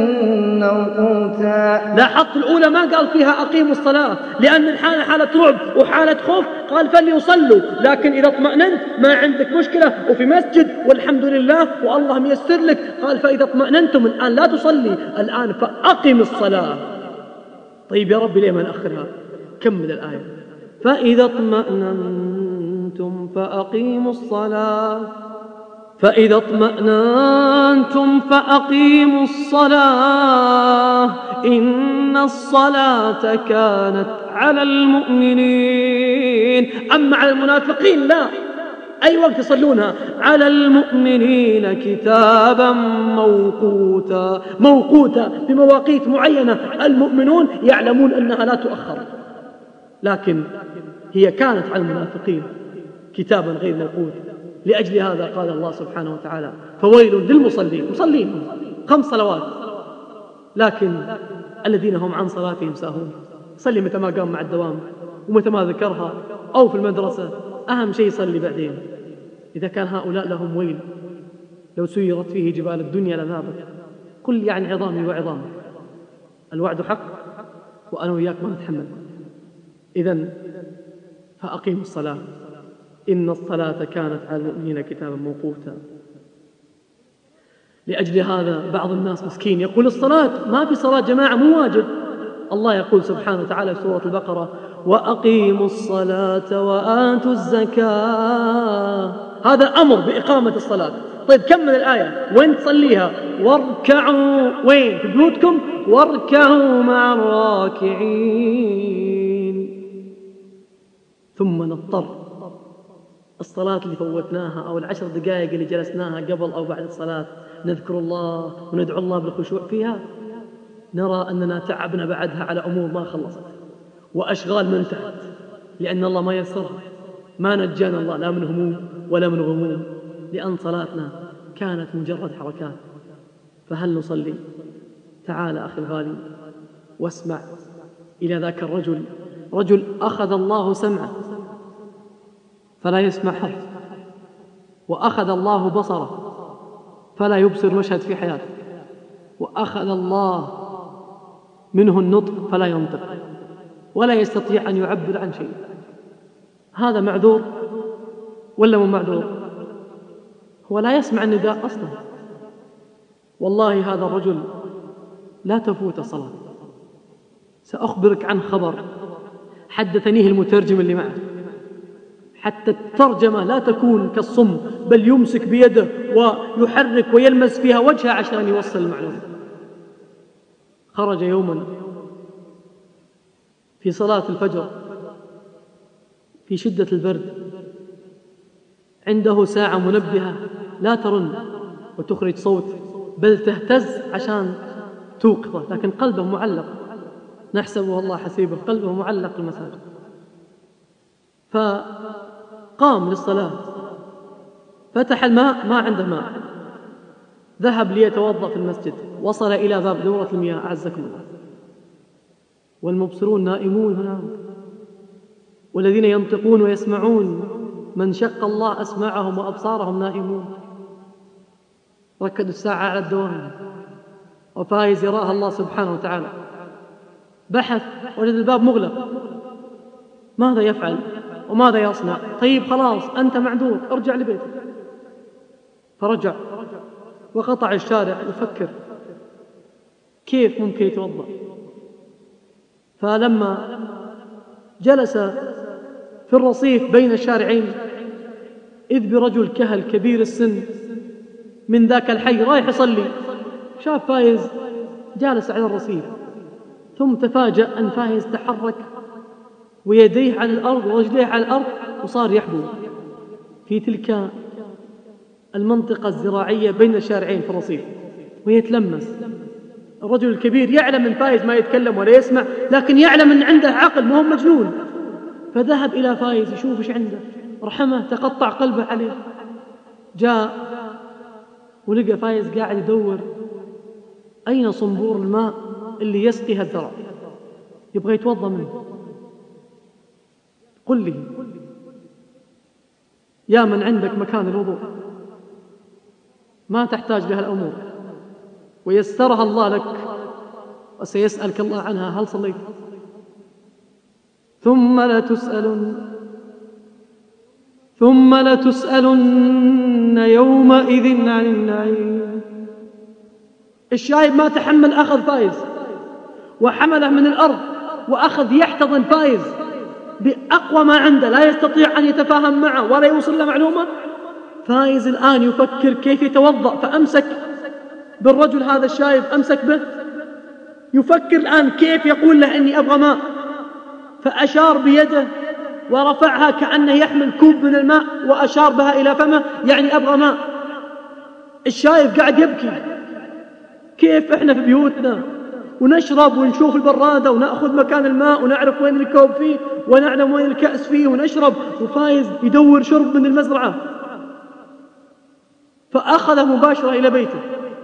موقوتا. لاحظت الأولى ما قال فيها أقيموا الصلاة لأن الحالة حالة رعب وحالة خوف، قال فليصلوا. لكن إذا اطمأننت ما عندك مشكلة وفي مسجد والحمد لله والله ميسر لك، قال فإذا اطمأننتم الآن لا تصلي، الآن فأقم الصلاة. طيب يا رب ليه ما نأخرها؟ كمل الآية. فإذا اطمأننتم فأقيموا الصلاة فإذا اطمأننتم فأقيموا الصلاة إن الصلاة كانت على المؤمنين. أما على المنافقين لا، أي وقت يصلونها؟ على المؤمنين كتابا موقوتا. موقوتا بمواقيت معينة، المؤمنون يعلمون أنها لا تؤخر، لكن هي كانت على المنافقين كتابا غير موقوت. لأجل هذا قال الله سبحانه وتعالى فويل للمصلين، مصلين 5 صلوات لكن الذين هم عن صلاتهم ساهون. صلي متى ما قام مع الدوام ومتى ما ذكرها أو في المدرسة، أهم شيء صلي بعدين. إذا كان هؤلاء لهم ويل لو سيرت فيه جبال الدنيا لذابت. قل يعني عظامي وعظامك، الوعد حق وأنا وياك ما نتحمل. إذن فأقيموا الصلاة إن الصلاة كانت على المؤمنين كتابا موقوتا. لأجل هذا بعض الناس مسكين يقول الصلاة ما في صلاة جماعة مو واجب. الله يقول سبحانه وتعالى في سورة البقرة وأقيموا الصلاة وآتوا الزكاة. هذا أمر بإقامة الصلاة. طيب كمل الآية وين تصليها؟ واركعوا وين؟ في بيوتكم واركعوا مع الراكعين. ثم نضطر الصلاة اللي فوتناها أو 10 دقائق اللي جلسناها قبل أو بعد الصلاة نذكر الله وندعو الله بالخشوع فيها، نرى أننا تعبنا بعدها على أمور ما خلصت وأشغال ما انتهت، لأن الله ما يسرها، ما نجانا الله لا من هموم ولا من غموم، لأن صلاتنا كانت مجرد حركات. فهل نصلي؟ تعال أخي الغالي واسمع إلى ذاك الرجل، رجل أخذ الله سمعه فلا يسمع حرف، وأخذ الله بصره فلا يبصر مشهد في حياته، وأخذ الله منه النطق فلا ينطق ولا يستطيع أن يعبر عن شيء. هذا معذور ولا مو معذور؟ هو لا يسمع النداء أصلا. والله هذا الرجل لا تفوت صلاة. سأخبرك عن خبر حدثنيه المترجم اللي معه، حتى الترجمة لا تكون كالصم، بل يمسك بيده ويحرك ويلمس فيها وجهه عشان يوصل المعلومة. خرج يوما في صلاة الفجر في شدة البرد، عنده ساعة منبهة لا ترن وتخرج صوت بل تهتز عشان توقظه، لكن قلبه معلق، نحسبه الله حسيبه، قلبه معلق المساجد. فقام للصلاة، فتح الماء ما عنده ماء، ذهب ليتوضأ في المسجد، وصل إلى باب دورة المياه أعزكم الله، والمبصرون نائمون هناك، والذين ينطقون ويسمعون من شق الله أسماعهم وأبصارهم نائمون. ركدوا الساعة على الدوام وفايز يراها الله سبحانه وتعالى. بحث وجد الباب مغلق، ماذا يفعل وماذا يصنع؟ طيب خلاص أنت معذور، ارجع لبيتك. فرجع وقطع الشارع يفكر كيف ممكن يتوضأ. فلما جلس في الرصيف بين الشارعين إذ برجل كهل كبير السن من ذاك الحي رايح يصلي، شاف فايز جالس على الرصيف، ثم تفاجأ أن فايز تحرك ويديه على الأرض ورجليه على الأرض وصار يحبو في تلك المنطقة الزراعية بين الشارعين في الرصيف ويتلمس. الرجل الكبير يعلم أن فايز ما يتكلم ولا يسمع، لكن يعلم أن عنده عقل ما هو مجنون، فذهب إلى فايز يشوف إيش عنده، رحمه، تقطع قلبه عليه. جاء ولقى فايز قاعد يدور أين صنبور الماء اللي يسقيها الزرع، يبغى يتوضأ منه. قل لي يا من عندك مكان الوضوء ما تحتاج لها الأمور ويسرها الله لك وسيسألك الله عنها، هل صليت؟ ثم لتسألن يومئذ عن النعيم. الشايب ما تحمل، أخذ فايز وحمله من الأرض وأخذ يحتضن فايز بأقوى ما عنده، لا يستطيع أن يتفاهم معه ولا يوصل له معلومة. فايز الآن يفكر كيف يتوضأ، فأمسك بالرجل هذا الشايب، أمسك به، يفكر الآن كيف يقول له إني أبغى ماء، فأشار بيده ورفعها كأنه يحمل كوب من الماء وأشار بها إلى فمه، يعني أبغى ماء. الشايب قاعد يبكي، كيف إحنا في بيوتنا ونشرب ونشوف البرادة ونأخذ مكان الماء ونعرف وين الكوب فيه ونعلم وين الكأس فيه ونشرب، وفايز يدور شرب من المزرعة. فأخذه مباشرة إلى بيته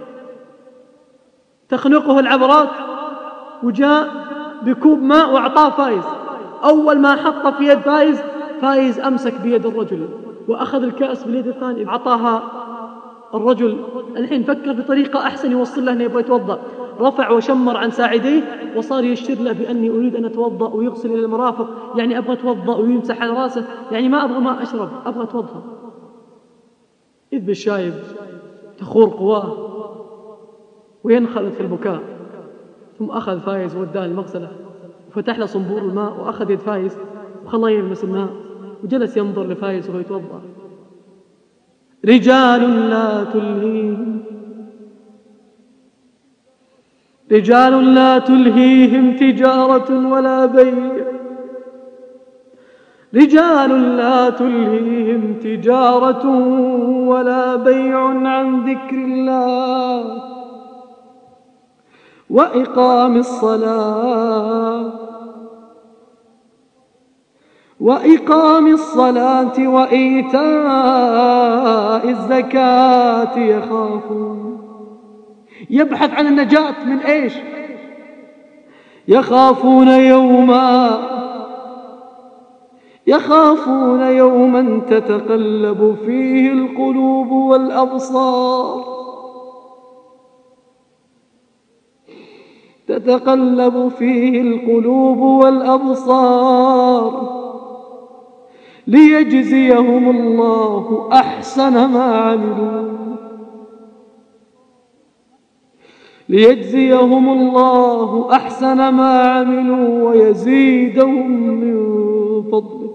تخنقه العبرات، وجاء بكوب ماء وأعطاه فايز. أول ما حط في يد فايز أمسك بيد الرجل وأخذ الكأس باليد الثانية أعطاها الرجل. الحين فكر بطريقة أحسن يوصل له أنه يبغى يتوضأ، رفع وشمر عن ساعديه وصار يشير له بأني أريد أن أتوضأ، ويغسل إلى المرافق، يعني أبغى أتوضأ، ويمسح على راسه، يعني ما أبغى ما أشرب، أبغى أتوضأ. إذ بالشايب تخور قواه وينخلط في البكاء. ثم أخذ فايز وداه المغسلة وفتح له صنبور الماء وأخذ يد فايز وخلاه يلمس الماء وجلس ينظر لفايز وهو يتوضأ. رجال لا تلهيهم تجارة ولا بيع، رجال لا تلهيهم تجارة ولا بيع عن ذكر الله وإقام الصلاة وإيتاء الزكاة. يبحث عن النجاة من إيش؟ يخافون يوما تتقلب فيه القلوب والأبصار، ليجزيهم الله أحسن ما عملوا ويزيدهم من فضله،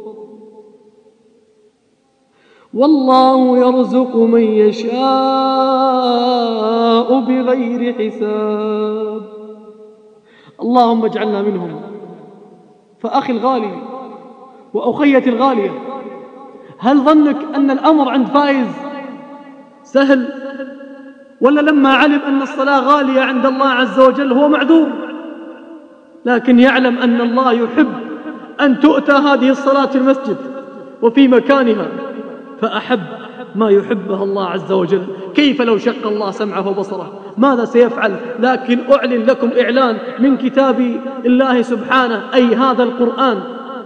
والله يرزق من يشاء بغير حساب. اللهم اجعلنا منهم. فأخي الغالي وأخيتي الغالية، هل ظنك أن الأمر عند فايز سهل؟ ولا لما علم أن الصلاة غالية عند الله عز وجل هو معذور؟ لكن يعلم أن الله يحب أن تؤتى هذه الصلاة في المسجد وفي مكانها، فأحب ما يحبه الله عز وجل. كيف لو شق الله سمعه وبصره؟ ماذا سيفعل؟ لكن أعلن لكم إعلان من كتاب الله سبحانه، أي هذا القرآن،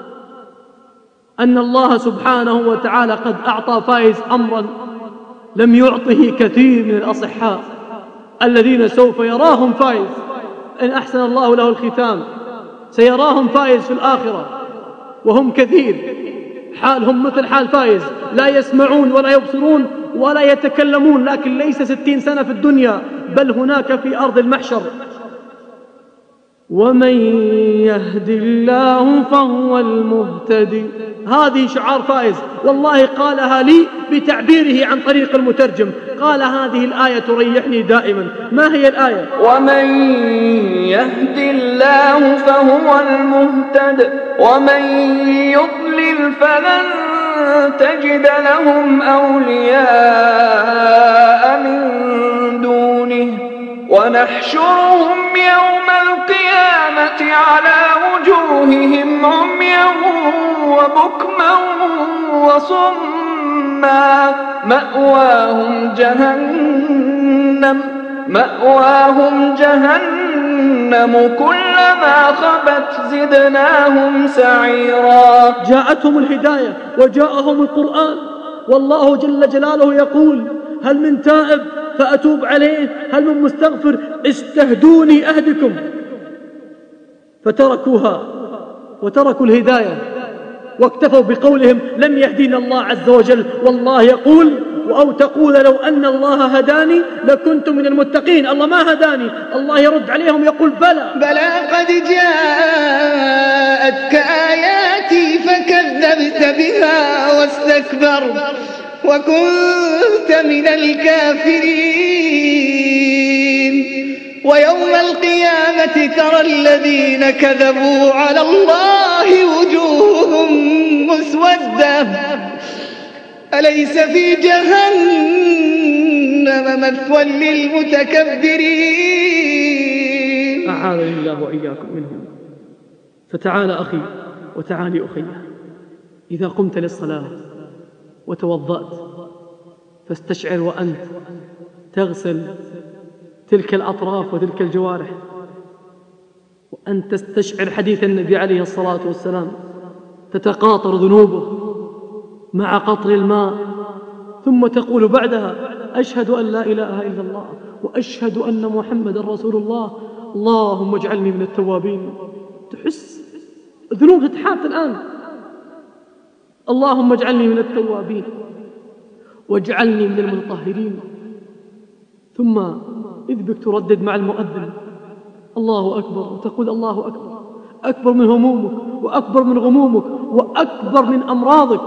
أن الله سبحانه وتعالى قد أعطى فايز أمرا لم يعطه كثير من الأصحاء الذين سوف يراهم فايز إن أحسن الله له الختام، سيراهم فايز في الآخرة وهم كثير، حالهم مثل حال فايز، لا يسمعون ولا يبصرون ولا يتكلمون، لكن ليس 60 سنة في الدنيا، بل هناك في أرض المحشر ومن يهد الله فهو المهتدي. هذه شعار فائز، والله قالها لي بتعبيره عن طريق المترجم، قال هذه الآية تريحني دائما. ما هي الآية؟ ومن يهد الله فهو المهتد ومن يضلل فلن تجد لهم أولياء من دونه ونحشرهم يوم القيامة على وجوههم عميا وبكما وصما مأواهم جهنم كلما خبت زدناهم سعيرا. جاءتهم الهداية وجاءهم القرآن، والله جل جلاله يقول هل من تائب فأتوب عليه، هل من مستغفر، استهدوني أهدكم. فتركوها وتركوا الهداية واكتفوا بقولهم لم يهدينا الله عز وجل. والله يقول أو تقول لو أن الله هداني لكنت من المتقين. الله ما هداني. الله يرد عليهم يقول بلى قد جاءتك آياتي فكذبت بها واستكبرت وكنت من الكافرين. ويوم القيامة ترى الذين كذبوا على الله وجوههم مسودة أليس في جهنم مثوى للمتكبرين. أعاذني الله وإياكم منهم. فتعال أخي وتعالي أخي، إذا قمت للصلاة وتوضأت فاستشعر وأنت تغسل تلك الأطراف وتلك الجوارح وأن تستشعر حديث النبي عليه الصلاة والسلام، تتقاطر ذنوبه مع قطر الماء، ثم تقول بعدها أشهد أن لا إله إلا الله وأشهد أن محمد رسول الله، اللهم اجعلني من التوابين. تحس الذنوب تتحات الآن. اللهم اجعلني من التوابين واجعلني من المتطهرين. ثم إذ بك تردد مع المؤذن الله أكبر، وتقول الله أكبر، أكبر من همومك وأكبر من غمومك وأكبر من أمراضك.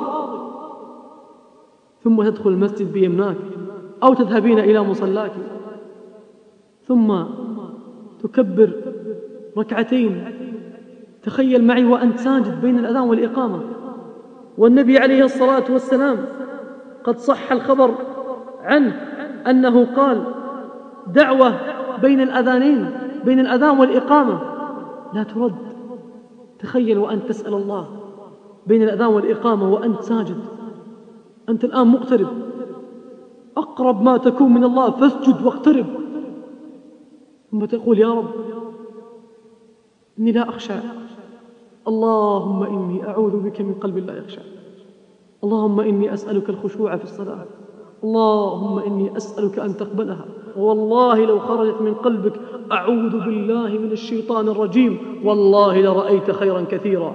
ثم تدخل المسجد بيمناك أو تذهبين إلى مصلاك، ثم تكبر ركعتين. تخيل معي وأنت ساجد بين الأذان والإقامة، والنبي عليه الصلاة والسلام قد صح الخبر عنه أنه قال دعوة بين الأذانين، بين الأذان والإقامة لا ترد. تخيل وأنت تسأل الله بين الأذان والإقامة وأنت ساجد. أنت الآن مقترب، أقرب ما تكون من الله، فاسجد واقترب. ثم تقول يا رب إني لا أخشى، اللهم إني أعوذ بك من قلب لا يخشى، اللهم إني أسألك الخشوع في الصلاة، اللهم إني أسألك أن تقبلها. والله لو خرجت من قلبك أعوذ بالله من الشيطان الرجيم والله لرأيت خيرا كثيرا.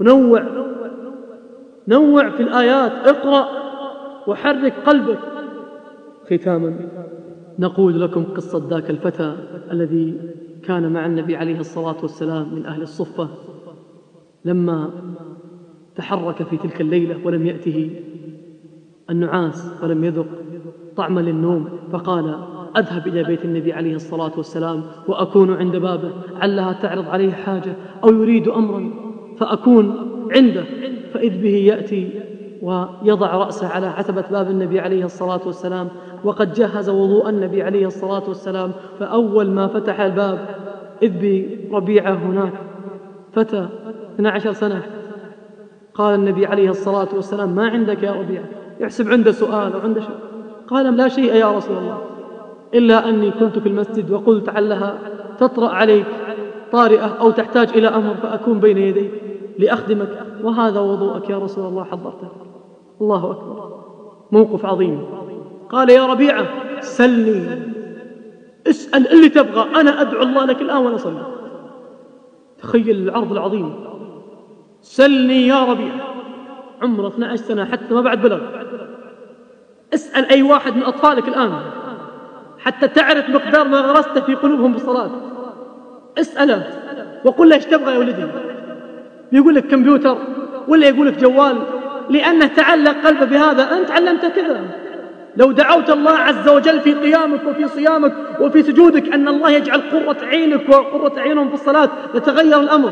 نوع في الآيات، اقرأ وحرك قلبك. ختاما نقول لكم قصة ذاك الفتى الذي كان مع النبي عليه الصلاة والسلام من أهل الصفة، لما تحرك في تلك الليلة ولم يأته النعاس ولم يذق طعم للنوم، فقال أذهب إلى بيت النبي عليه الصلاة والسلام وأكون عند بابه، علها تعرض عليه حاجة أو يريد أمرا فأكون عنده. فإذ به يأتي ويضع رأسه على عتبة باب النبي عليه الصلاة والسلام، وقد جهز وضوء النبي عليه الصلاة والسلام. فأول ما فتح الباب إذ بربيعة هناك، فتى 12 سنة. قال النبي عليه الصلاة والسلام ما عندك يا ربيعة؟ يحسب عنده سؤال أو عنده شيء. قال لا شيء يا رسول الله، إلا أني كنت في المسجد وقلت علها تطرأ عليك طارئة أو تحتاج إلى أمر فأكون بين يديك لأخدمك، وهذا وضوءك يا رسول الله حضرته. الله أكبر، موقف عظيم. قال يا ربيعة سلني، اسأل اللي تبغى، أنا أدعو الله لك الآن وأنا أصلي. تخيل العرض العظيم، سلني يا ربيعة، عمره 12 سنة حتى ما بعد بلغ. اسأل أي واحد من أطفالك الآن حتى تعرف مقدار ما غرست في قلوبهم بالصلاة. اسأله وقل له ايش تبغى يا ولدي، بيقول لك كمبيوتر ولا يقول لك جوال، لأنه تعلق قلبه بهذا. أنت علمته كذا. لو دعوت الله عز وجل في قيامك وفي صيامك وفي سجودك أن الله يجعل قرة عينك وقرة عينهم في الصلاة لتغير الأمر.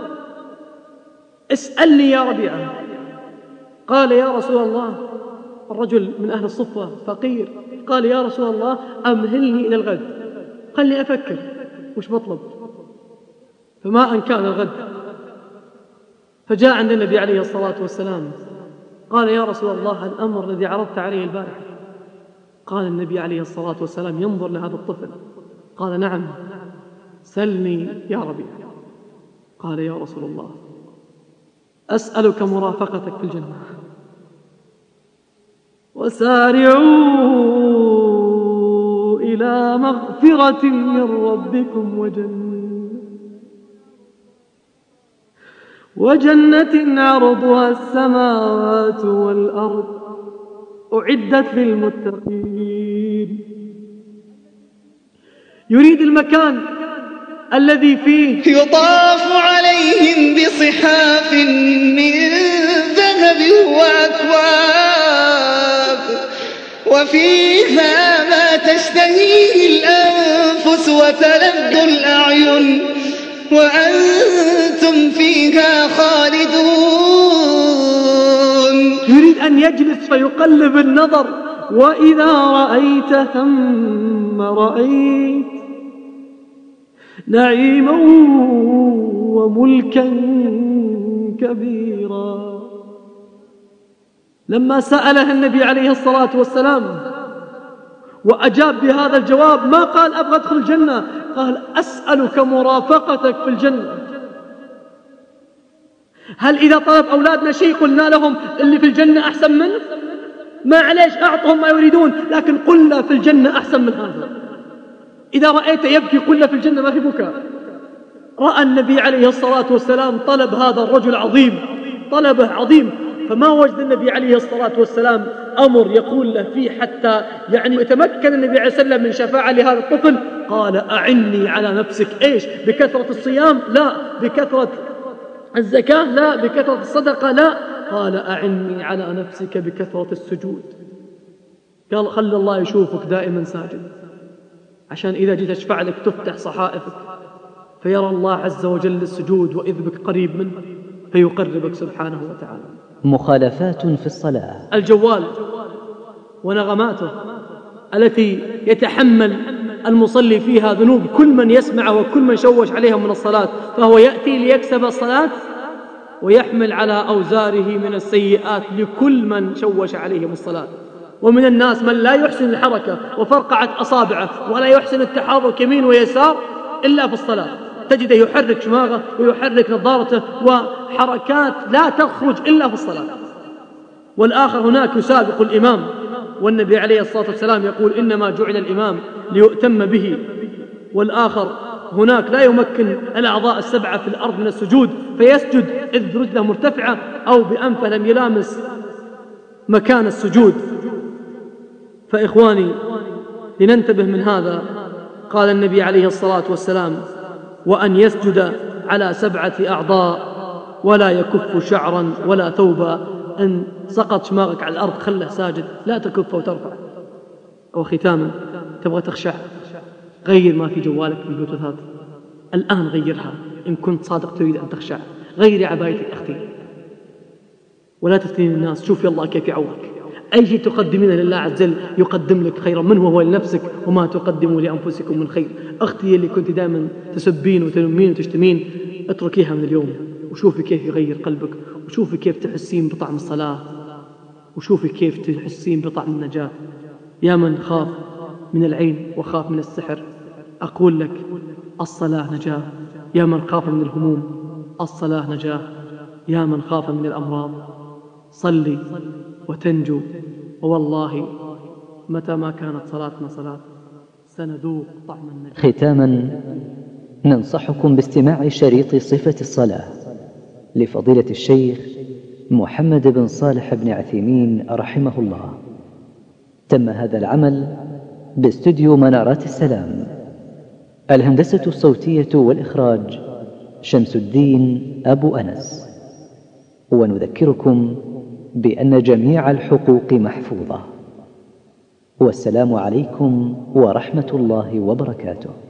اسألني يا ربيعة. قال يا رسول الله، الرجل من أهل الصفة فقير، قال يا رسول الله أمهلني إلى الغد، خلني أفكر وش بطلب. فما أن كان الغد فجاء عند النبي عليه الصلاة والسلام قال يا رسول الله الأمر الذي عرضت عليه البارحة. قال النبي عليه الصلاة والسلام ينظر لهذا الطفل قال نعم سلني يا ربيع. قال يا رسول الله أسألك مرافقتك في الجنة، وسارعوا إلى مغفرة من ربكم وجنة عرضها السماوات والأرض أعدت للمتقين. يريد المكان الذي فيه يطاف عليهم بصحاف من ذهب وأكواب وفيها ما تشتهيه الأنفس وتلذ الأعين وأنتم فيها خالدون. يريد أن يجلس فيقلب النظر، وإذا رأيت ثم رأيت نعيما وملكا كبيرا. لما سأله النبي عليه الصلاة والسلام وأجاب بهذا الجواب ما قال أبغى أدخل الجنة، قال أسألك مرافقتك في الجنة. هل إذا طلب أولادنا شيء قلنا لهم اللي في الجنة أحسن منه؟ ما عليش أعطهم ما يريدون، لكن قلنا في الجنة أحسن من هذا. إذا رأيت يبكي قلنا في الجنة ما في بكاء. رأى النبي عليه الصلاة والسلام طلب هذا الرجل عظيم، طلبه عظيم، فما وجد النبي عليه الصلاة والسلام أمر يقول له فيه حتى يتمكن النبي عليه السلام من شفاعة لهذا الطفل. قال أعني على نفسك. إيش؟ بكثرة الصيام؟ لا. بكثرة الزكاة؟ لا. بكثرة الصدقة؟ لا. قال أعني على نفسك بكثرة السجود. قال خلي الله يشوفك دائما ساجد، عشان إذا جيت أشفع لك تفتح صحائفك فيرى الله عز وجل السجود وإذ بك قريب منه فيقربك سبحانه وتعالى. مخالفات في الصلاة: الجوال ونغماته التي يتحمل المصلي فيها ذنوب كل من يسمع وكل من شوش عليها من الصلاة، فهو يأتي ليكسب الصلاة ويحمل على أوزاره من السيئات لكل من شوش عليهم الصلاة. ومن الناس من لا يحسن الحركة وفرقعة أصابعه ولا يحسن التحرك يمين ويسار إلا في الصلاة، تجده يحرك شماغه ويحرك نظارته وحركات لا تخرج إلا في الصلاة. والآخر هناك يسابق الإمام، والنبي عليه الصلاة والسلام يقول إنما جعل الإمام ليؤتم به. والآخر هناك لا يمكن الأعضاء السبعة في الأرض من السجود فيسجد إذ رجله مرتفعة أو بأنفه لم يلامس مكان السجود. فإخواني لننتبه من هذا. قال النبي عليه الصلاة والسلام وأن يسجد على 7 أعضاء ولا يكف شعرا ولا ثوبا. أن سقط شماغك على الأرض خله ساجد، لا تكف وترفع. وختاما تبغى تخشع، غير ما في جوالك في البلوتوثات الآن، غيرها إن كنت صادق تريد أن تخشع. غيري عبايتك أختي ولا تفتنين الناس. شوفي الله كيف يعوضك. أي شيء تقدمينه لله عز وجل يقدم لك خيرا منه وهو لنفسك، وما تقدموا لأنفسكم من خير. أختي اللي كنت دائما تسبين وتلمين وتشتمين، اتركيها من اليوم وشوفي كيف يغير قلبك، وشوفي كيف تحسين بطعم الصلاة، وشوفي كيف تحسين بطعم النجاة. يا من خاف من العين وخاف من السحر، أقول لك الصلاة نجاة. يا من خاف من الهموم، الصلاة نجاة. يا من خاف من الأمراض، صلي وتنجو. ووالله متى ما كانت صلاتنا صلاة سنذوق طعم النجاة. ختاما ننصحكم باستماع شريط صفة الصلاة لفضيلة الشيخ محمد بن صالح بن عثيمين رحمه الله. تم هذا العمل باستوديو منارات السلام. الهندسة الصوتية والإخراج شمس الدين أبو أنس. ونذكركم بأن جميع الحقوق محفوظة. والسلام عليكم ورحمة الله وبركاته.